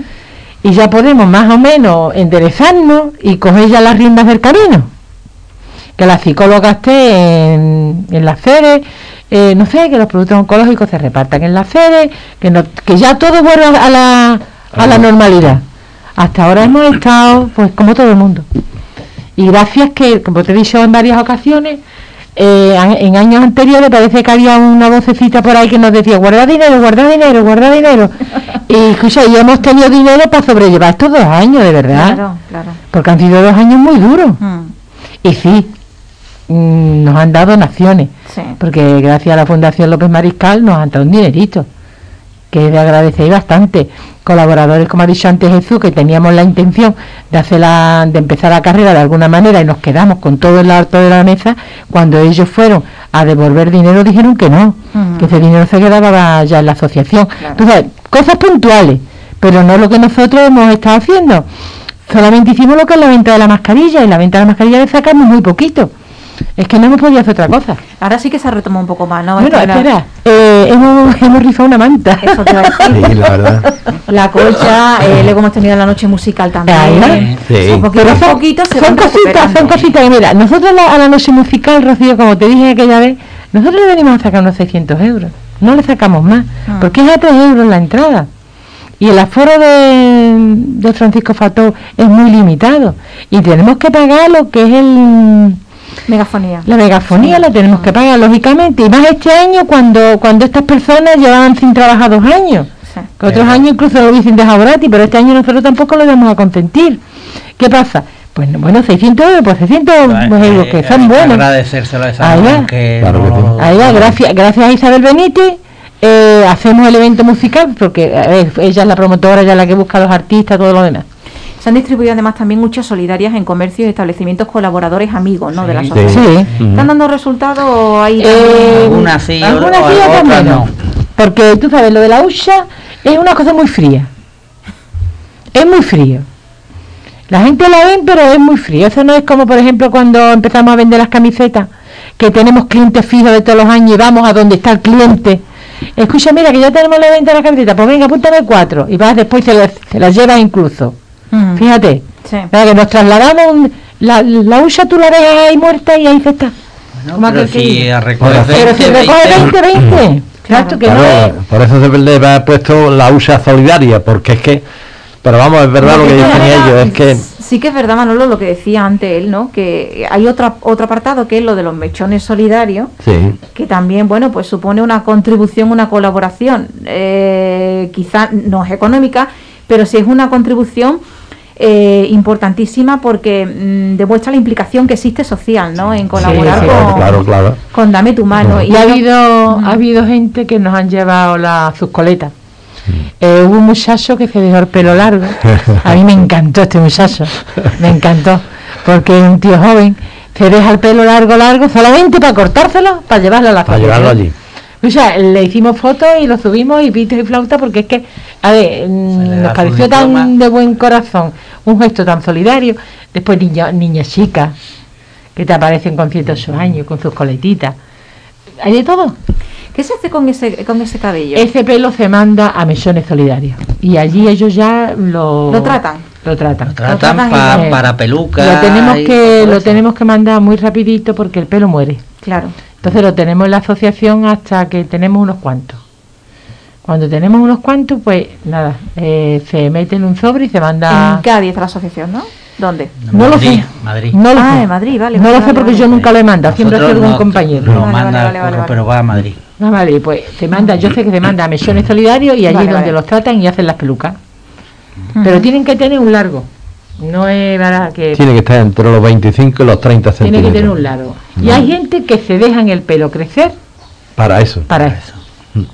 y ya podemos más o menos enderezarnos y coger ya las riendas del camino, que la psicóloga esté en las sedes, no sé, que los productos oncológicos se repartan en las sedes, que ya todo vuelva a la normalidad. Hasta ahora hemos estado pues como todo el mundo, y gracias que, como te he dicho en varias ocasiones, en años anteriores parece que había una vocecita por ahí que nos decía guarda dinero, guarda dinero, guarda dinero. Y escucha, y hemos tenido dinero para sobrellevar estos 2 años, de verdad. Claro. Porque han sido 2 años muy duros. Y sí, nos han dado donaciones, porque gracias a la Fundación López Mariscal nos han dado un dinerito, que es de agradecer bastante. Colaboradores, como ha dicho antes Jesús, que teníamos la intención de empezar la carrera de alguna manera y nos quedamos con todo el alto de la mesa, cuando ellos fueron a devolver dinero dijeron que no, que ese dinero se quedaba ya en la asociación. Entonces, cosas puntuales, pero no lo que nosotros hemos estado haciendo. Solamente hicimos lo que es la venta de la mascarilla, y la venta de la mascarilla le sacamos muy poquito. Es que no hemos podido hacer otra cosa. Ahora sí que se ha retomado un poco más, ¿no? Bueno, espera, hemos rifado una manta. Eso te va a decir. Sí, la verdad. La colcha, luego hemos tenido la noche musical también. Sí. Un poquito se son cositas. Mira, nosotros a la noche musical, Rocío, como te dije aquella vez, nosotros le venimos a sacar unos 600 euros. No le sacamos más, porque es a 3 euros la entrada. Y el aforo de Francisco Fató es muy limitado. Y tenemos que pagar lo que es megafonía. La megafonía la tenemos que pagar, lógicamente, y más este año cuando estas personas llevaban sin trabajar 2 años. Que otros años incluso lo hubiesen dejado gratis, pero este año nosotros tampoco lo vamos a consentir. ¿Qué pasa? Pues bueno, 600 euros, pues 600 euros que son buenos. Agradecérselo a esa mujer que ahí va, gracias a Isabel Benítez. Hacemos el evento musical, porque ella es la promotora, ella es la que busca a los artistas, todo lo demás. Se han distribuido además también muchas solidarias en comercios y establecimientos colaboradores amigos, ¿no? De la asociación. ¿Están dando resultados ahí? Algunas sí, otras no. Porque tú sabes, lo de la hucha es una cosa muy fría. Es muy frío. La gente la ven, pero es muy frío. Eso no es como, por ejemplo, cuando empezamos a vender las camisetas, que tenemos clientes fijos de todos los años y vamos a donde está el cliente. Escucha, mira, que ya tenemos la venta de la camiseta, pues venga, apúntame 4. Y vas después se las llevas incluso. Fíjate, que nos trasladamos, la hucha tú la dejas ahí muerta y ahí se está. Bueno, pero si recoge 20. Claro, que claro, no. Por eso se le ha puesto la hucha solidaria, porque es que, pero vamos, es verdad lo que dicen ellos, es que... Sí que es verdad, Manolo, lo que decía antes él, ¿no? Que hay otro apartado que es lo de los mechones solidarios, que también, bueno, pues supone una contribución, una colaboración, quizá no es económica, pero sí es una contribución importantísima, porque demuestra la implicación que existe social, ¿no? En colaborar con Dame tu mano. Y ha habido gente que nos han llevado sus coletas. Hubo un muchacho que se dejó el pelo largo. A mí me encantó este muchacho, me encantó, porque es un tío joven, se deja el pelo largo solamente para cortárselo, para llevarlo a la familia. Para llevarlo allí. O sea, le hicimos fotos y lo subimos y pitos y flauta, porque es que, a ver, nos pareció tan de buen corazón, un gesto tan solidario. Después niñas chicas que te aparecen con 108 años, con sus coletitas. Hay de todo. ¿Qué se hace con ese cabello? Ese pelo se manda a mechones solidarios y allí ellos ya lo tratan. Lo tratan para pelucas. Lo tenemos que mandar muy rapidito, porque el pelo muere. Claro. Entonces lo tenemos en la asociación hasta que tenemos unos cuantos. Cuando tenemos unos cuantos, pues nada, se mete en un sobre y se manda... En Cádiz está la asociación, ¿no? ¿Dónde? No lo sé. Madrid. No lo sé. En Madrid, vale. No lo sé porque yo nunca lo he mandado, siempre ha sido algún compañero. Lo manda, pero va a Madrid. No, vale, pues se manda, yo sé que se manda a mechones solidarios y allí es donde los tratan y hacen las pelucas. Pero tienen que tener un largo. No es verdad que... Tiene que estar entre los 25 y los 30 centímetros. Tiene que tener un largo. Y hay gente que se dejan el pelo crecer. Para eso.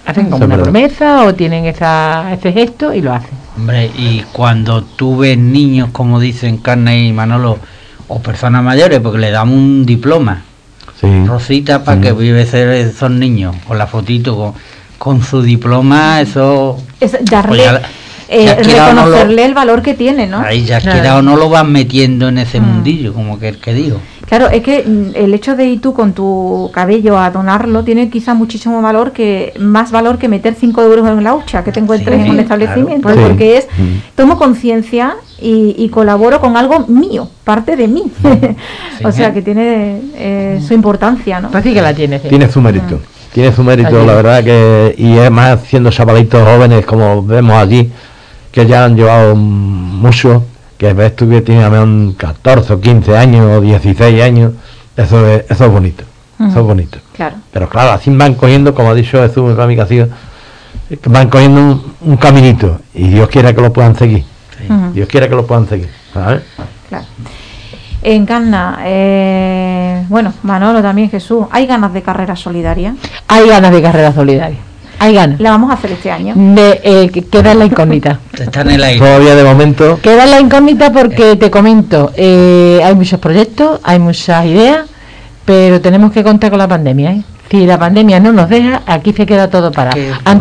Hacen como una promesa o tienen ese gesto y lo hacen. Hombre, y cuando tú ves niños, como dicen Carmen y Manolo, o personas mayores, porque le damos un diploma, Rosita, para que vive ser esos niños, con la fotito, con su diploma, eso... Es darle... reconocerle el valor que tiene, ¿no? Ahí ya quiera o no lo vas metiendo en ese mundillo, como que el que digo. Claro, es que el hecho de ir tú con tu cabello a donarlo tiene quizá muchísimo más valor que meter 5 euros en la hucha que te encuentres en un establecimiento, claro. Porque es, tomo conciencia y colaboro con algo mío, parte de mí. O sea, que tiene su importancia, ¿no? Pues sí que la tiene. Sí. Tiene su mérito. Tiene su mérito, la verdad que... Y es más siendo chavalitos jóvenes, como vemos allí, que ya han llevado mucho, que ves tú que tienen 14 o 15 años o 16 años, eso es bonito, eso es bonito. Claro. Pero claro, así van cogiendo, como ha dicho Jesús, mi amigo, van cogiendo un caminito, y Dios quiera que lo puedan seguir. Dios quiera que lo puedan seguir, ¿sabes? Claro. En Canna, bueno, Manolo también, Jesús, ¿hay ganas de carrera solidaria? Hay ganas de carrera solidaria. Hay ganas. ¿La vamos a hacer este año? Queda en la incógnita. Está en el aire. Todavía de momento. Queda en la incógnita porque te comento, hay muchos proyectos, hay muchas ideas, pero tenemos que contar con la pandemia, ¿eh? Si la pandemia no nos deja, aquí se queda todo parado.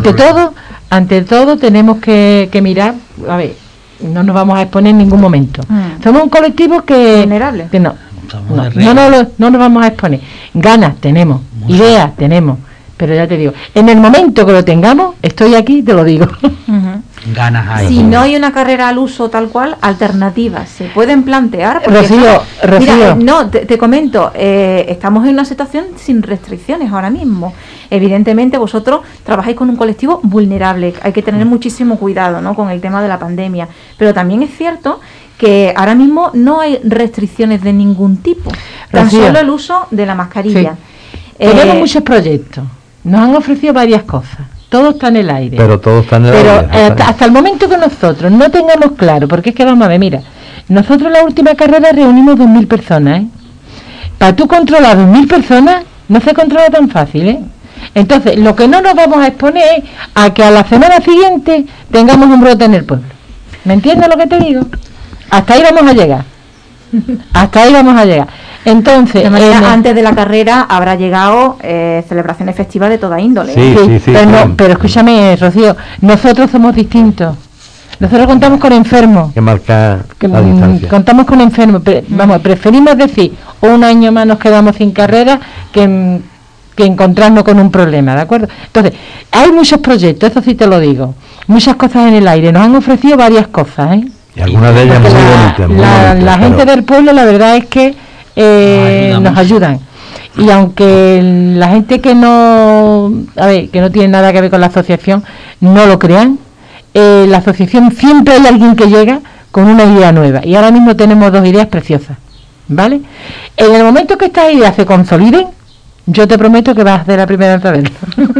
Ante todo tenemos que mirar, a ver, no nos vamos a exponer en ningún momento. Somos un colectivo que... vulnerable. Que no nos vamos a exponer. Ganas tenemos, ideas tenemos. Pero ya te digo, en el momento que lo tengamos, estoy aquí, te lo digo. Ganas hay. Si no hay una carrera al uso tal cual, alternativas se pueden plantear. Rocío. Mira, te comento, estamos en una situación sin restricciones ahora mismo. Evidentemente vosotros trabajáis con un colectivo vulnerable, hay que tener muchísimo cuidado, ¿no?, con el tema de la pandemia. Pero también es cierto que ahora mismo no hay restricciones de ningún tipo, tan solo el uso de la mascarilla. Sí. Tenemos muchos proyectos. Nos han ofrecido varias cosas, todo está en el aire. Pero todo está en el aire. Pero hasta el momento que nosotros no tengamos claro, porque es que vamos a ver, mira, nosotros en la última carrera reunimos 2.000 personas, ¿eh? Para tú controlar 2.000 personas, no se controla tan fácil, ¿eh? Entonces, lo que no nos vamos a exponer es a que a la semana siguiente tengamos un brote en el pueblo. ¿Me entiendes lo que te digo? Hasta ahí vamos a llegar. Hasta ahí vamos a llegar. Entonces, de manera, antes de la carrera habrá llegado celebraciones festivas de toda índole. Sí, pero escúchame, Rocío, nosotros somos distintos. Nosotros contamos con enfermos. Que marcar la distancia. Contamos con enfermos. Preferimos decir, un año más nos quedamos sin carrera que encontrarnos con un problema, ¿de acuerdo? Entonces, hay muchos proyectos, eso sí te lo digo. Muchas cosas en el aire. Nos han ofrecido varias cosas, ¿eh? Y algunas de ellas muy bonitas. La gente del pueblo, la verdad es que nos ayudan. Y aunque la gente que no tiene nada que ver con la asociación no lo crean, la asociación siempre hay alguien que llega con una idea nueva, y ahora mismo tenemos 2 ideas preciosas, ¿vale? En el momento que estas ideas se consoliden, yo te prometo que vas a ser la primera en saberlo.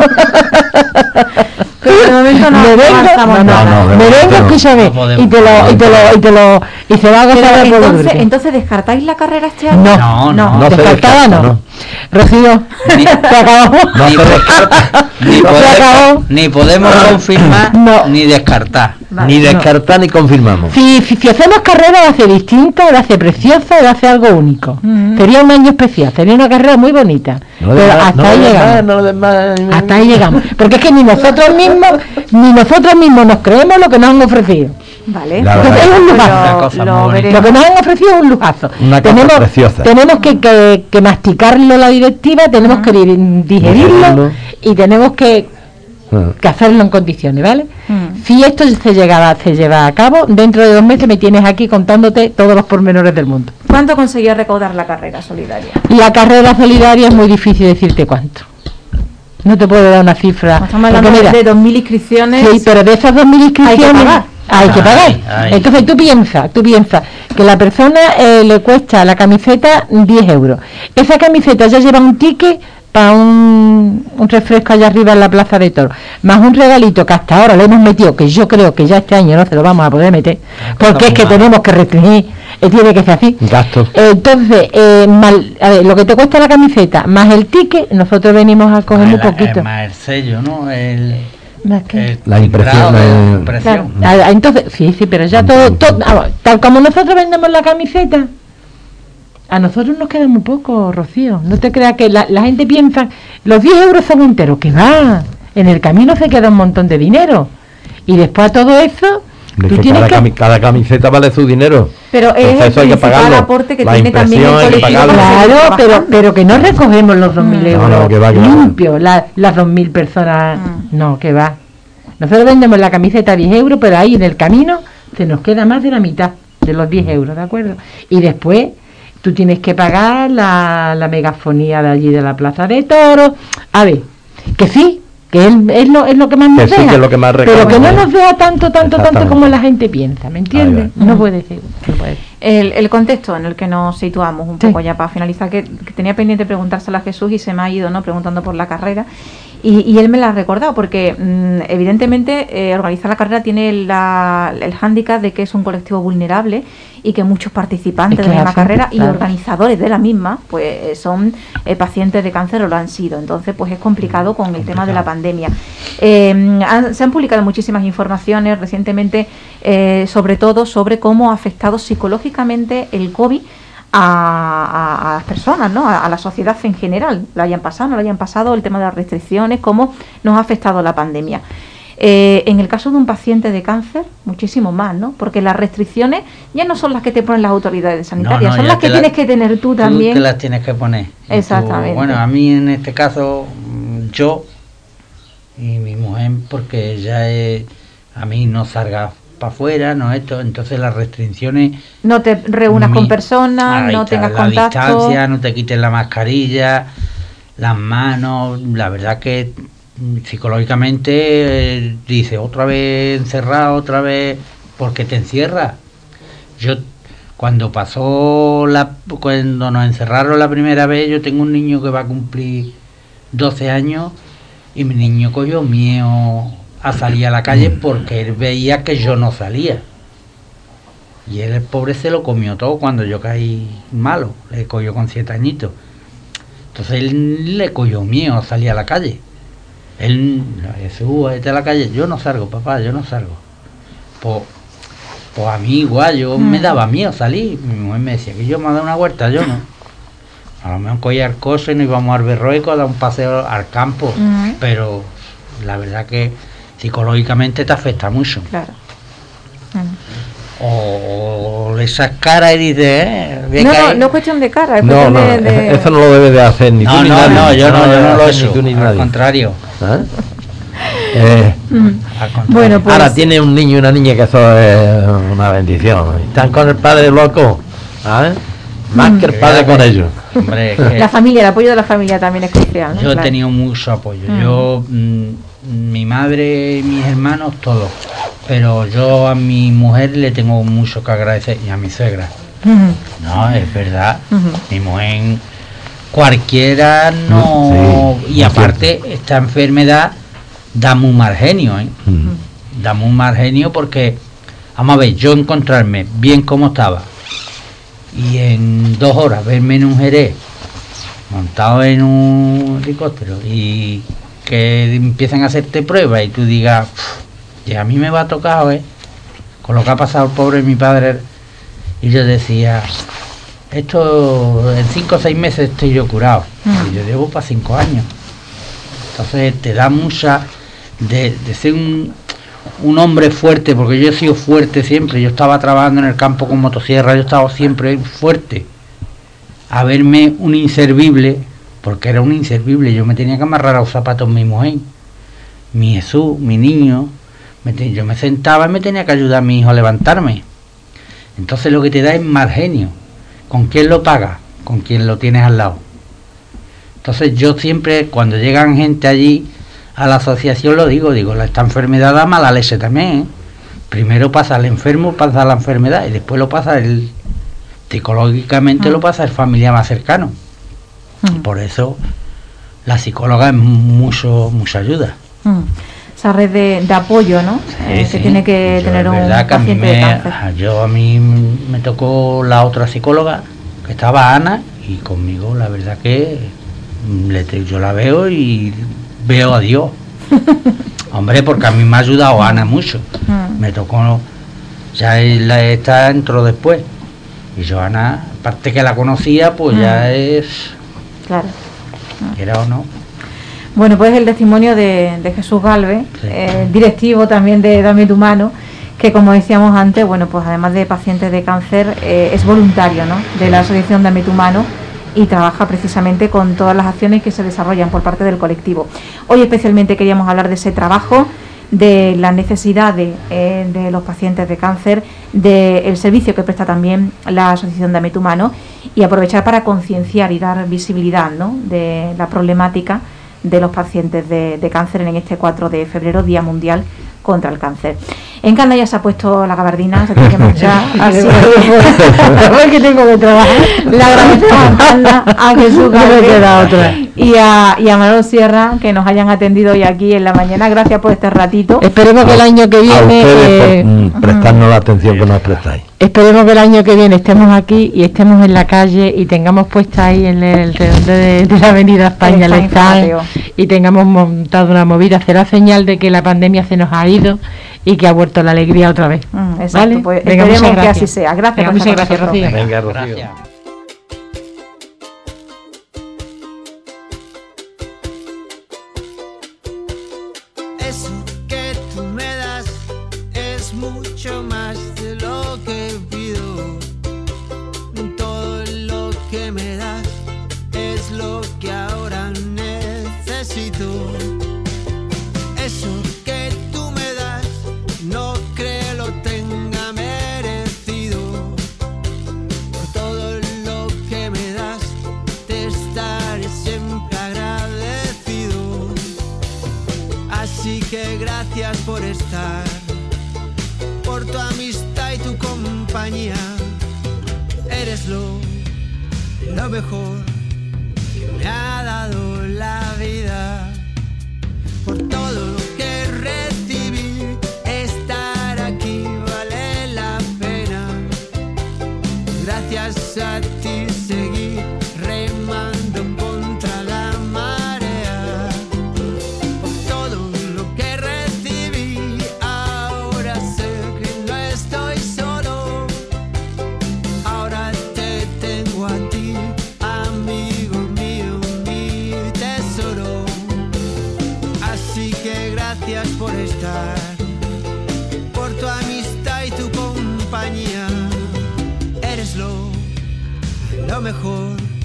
Pero de momento me vengo, escúchame, y se va a gozar de pueblo. Entonces, ¿descartáis la carrera este año? No, descartada no. Rocío, se acabó. Ni podemos confirmar ni descartar. Ni descartar ni confirmamos. Si hacemos carrera, va a ser distinta, va a ser preciosa, va a ser algo único. Sería un año especial, sería una carrera muy bonita. Pero hasta ahí llegamos. Porque es que ni nosotros mismos nos creemos lo que nos han ofrecido. Vale. Entonces, es un lujazo. Lo que nos han ofrecido es un lujazo. Tenemos que masticarlo la directiva, tenemos que digerirlo y tenemos que hacerlo en condiciones, ¿vale? Si esto se lleva a cabo, dentro de 2 meses me tienes aquí contándote todos los pormenores del mundo. ¿Cuánto conseguía recaudar la carrera solidaria? La carrera solidaria es muy difícil decirte cuánto. No te puedo dar una cifra. Estamos hablando de 2.000 inscripciones. Sí, pero de esas 2.000 inscripciones hay que pagar. Entonces tú piensas que la persona le cuesta la camiseta 10 euros. Esa camiseta ya lleva un ticket para un refresco allá arriba en la Plaza de Toros, más un regalito que hasta ahora le hemos metido, que yo creo que ya este año no se lo vamos a poder meter, porque es que tenemos que restringir, tiene que ser así. Gastos. Entonces, a ver, lo que te cuesta la camiseta, más el ticket, nosotros venimos a coger muy poquito. Más el sello, ¿no? ¿Más qué? La impresión. Claro, entonces, sí, pero ya todo, tal como nosotros vendemos la camiseta, a nosotros nos queda muy poco, Rocío. No te creas que la gente piensa, los 10 euros son enteros, que va, en el camino se queda un montón de dinero. Y después a todo eso, tú tienes cada camiseta vale su dinero. Pero es el principal aporte que tiene también el colectivo. Claro, pero que no recogemos los 2.000 euros que va. limpios, las 2.000 personas, no, que va. Nosotros vendemos la camiseta a 10 euros, pero ahí en el camino se nos queda más de la mitad de los 10 euros, ¿de acuerdo? Y después tú tienes que pagar la megafonía de allí de la Plaza de Toros. A ver, que sí, que es lo que más nos que sí, deja, que es lo que más pero que no nos deja tanto como la gente piensa, ¿me entiendes? No puede ser. El contexto en el que nos situamos, un poco ya para finalizar, que tenía pendiente preguntárselo a Jesús y se me ha ido, ¿no?, preguntando por la carrera. Y él me la ha recordado porque evidentemente organizar la carrera tiene el hándicap de que es un colectivo vulnerable y que muchos participantes de la misma carrera y organizadores de la misma pues son pacientes de cáncer o lo han sido. Entonces pues es complicado con el tema de la pandemia. Se han publicado muchísimas informaciones recientemente, sobre todo sobre cómo ha afectado psicológicamente el COVID a las personas, ¿no?, a la sociedad en general, lo hayan pasado, no lo hayan pasado, el tema de las restricciones, cómo nos ha afectado la pandemia. En el caso de un paciente de cáncer, muchísimo más, ¿no? Porque las restricciones ya no son las que te ponen las autoridades sanitarias, son las que tienes que tener tú también. Tú que las tienes que poner. Exactamente. Bueno, a mí en este caso, yo y mi mujer, porque ella a mí no salga para afuera, no esto, entonces las restricciones, no te reúnas con personas, no tengas contacto, la distancia, no te quites la mascarilla, las manos, la verdad que psicológicamente dice otra vez encerrado, otra vez, porque te encierra. Yo cuando nos encerraron la primera vez, yo tengo un niño que va a cumplir 12 años y mi niño cogió miedo a salir a la calle porque él veía que yo no salía. Y él, el pobre, se lo comió todo cuando yo caí malo, le cogió con 7 añitos. Entonces él le cogió miedo a salir a la calle. Él, Jesús, vete a la calle, yo no salgo, papá, yo no salgo. Pues a mí igual, yo me daba miedo salir. Mi mujer me decía que yo me daba una vuelta, yo no. A lo mejor cogía el coche y nos íbamos al Berroico a dar un paseo al campo, pero la verdad que psicológicamente te afecta mucho. Claro. O esas caras y dices, no es cuestión de cara, es cuestión de... Eso no lo debe de hacer ni tú ni nadie. No, yo no lo he hecho, al contrario. Bueno, pues... Ahora tiene un niño y una niña que eso es una bendición. Están con el padre loco, ¿sabes? Más que el padre con ellos. Hombre, la familia, el apoyo de la familia también es crucial, ¿no? Yo he tenido mucho apoyo. Yo, mi madre y mis hermanos, todos. Pero yo a mi mujer le tengo mucho que agradecer y a mi suegra. No, es verdad. Mi mujer, cualquiera no. Sí, y aparte, esta enfermedad da muy mal genio, ¿eh? Da muy mal genio porque, vamos a ver, yo encontrarme bien como estaba y en 2 horas verme en un Jerez montado en un helicóptero y que empiezan a hacerte pruebas y tú digas, y a mí me va a tocar, con lo que ha pasado el pobre mi padre. Y yo decía, esto en 5 o 6 meses estoy yo curado. Y yo llevo para 5 años. Entonces te da mucha de ser un hombre fuerte, porque yo he sido fuerte siempre. Yo estaba trabajando en el campo con motosierra, yo estaba siempre fuerte. A verme un inservible, porque era un inservible, yo me tenía que amarrar a los zapatos mi mujer, mi Jesús, mi niño. Yo me sentaba y me tenía que ayudar a mi hijo a levantarme. Entonces lo que te da es mal genio. ¿Con quién lo pagas? Con quien lo tienes al lado. Entonces yo siempre, cuando llegan gente allí a la asociación, lo digo, esta enfermedad da mala leche también, ¿eh? Primero pasa el enfermo, pasa la enfermedad, y después lo pasa psicológicamente lo pasa el familiar más cercano. Por eso, la psicóloga es mucha ayuda. Esa red de apoyo, ¿no? Sí, que tiene que tener un paciente de cáncer. A mí me tocó la otra psicóloga, que estaba Ana, y conmigo la verdad que yo la veo y veo a Dios. Hombre, porque a mí me ha ayudado Ana mucho. Me tocó, ya esta entró después. Y yo Ana, aparte que la conocía, pues ya es... Claro. Era o no. Bueno, pues el testimonio de Jesús Galvez, sí. Directivo también de Dame tu Mano, que como decíamos antes, bueno, pues además de pacientes de cáncer, es voluntario, ¿no?, de la asociación Dame tu Mano, y trabaja precisamente con todas las acciones que se desarrollan por parte del colectivo. Hoy especialmente queríamos hablar de ese trabajo, de la necesidad de los pacientes de cáncer, del servicio que presta también la asociación Dame tu Mano, y aprovechar para concienciar y dar visibilidad, ¿no?, de la problemática de los pacientes de cáncer en este 4 de febrero, Día Mundial contra el Cáncer. En Canda ya se ha puesto la gabardina, se tiene que marchar, así que tengo que trabajar. Le agradecemos a Canda, a Jesús Galvez y a Manuel Sierra, que nos hayan atendido hoy aquí en la mañana. Gracias por este ratito. Esperemos que el año que viene... A ustedes por prestarnos la atención que nos prestáis. Esperemos que el año que viene estemos aquí y estemos en la calle y tengamos puesta ahí en el redondo de la Avenida España el stand, y tengamos montado una movida. Será señal de que la pandemia se nos ha ido y que ha vuelto la alegría otra vez. Exacto, ¿vale? Pues esperemos que así sea. Gracias. Venga, muchas gracias, Rocío. Venga, Rocío. Gracias. Eso que tú me das es mucho más de lo que pido. Todo lo que me das es lo que ahora necesito. Eso que tú me das no creo lo tenga merecido. Por todo lo que me das te estaré siempre agradecido. Así que gracias por estar, por tu amistad y tu compañía. Eres lo mejor que me ha dado la vida. Por todo lo que recibí, estar aquí vale la pena. Gracias a ti seguí remando contra la marea. Por todo lo que recibí, ahora sé que no estoy solo. Ahora te tengo a ti, amigo mío, mi tesoro. Así que gracias por estar, por tu amistad y tu compañía. Eres lo mejor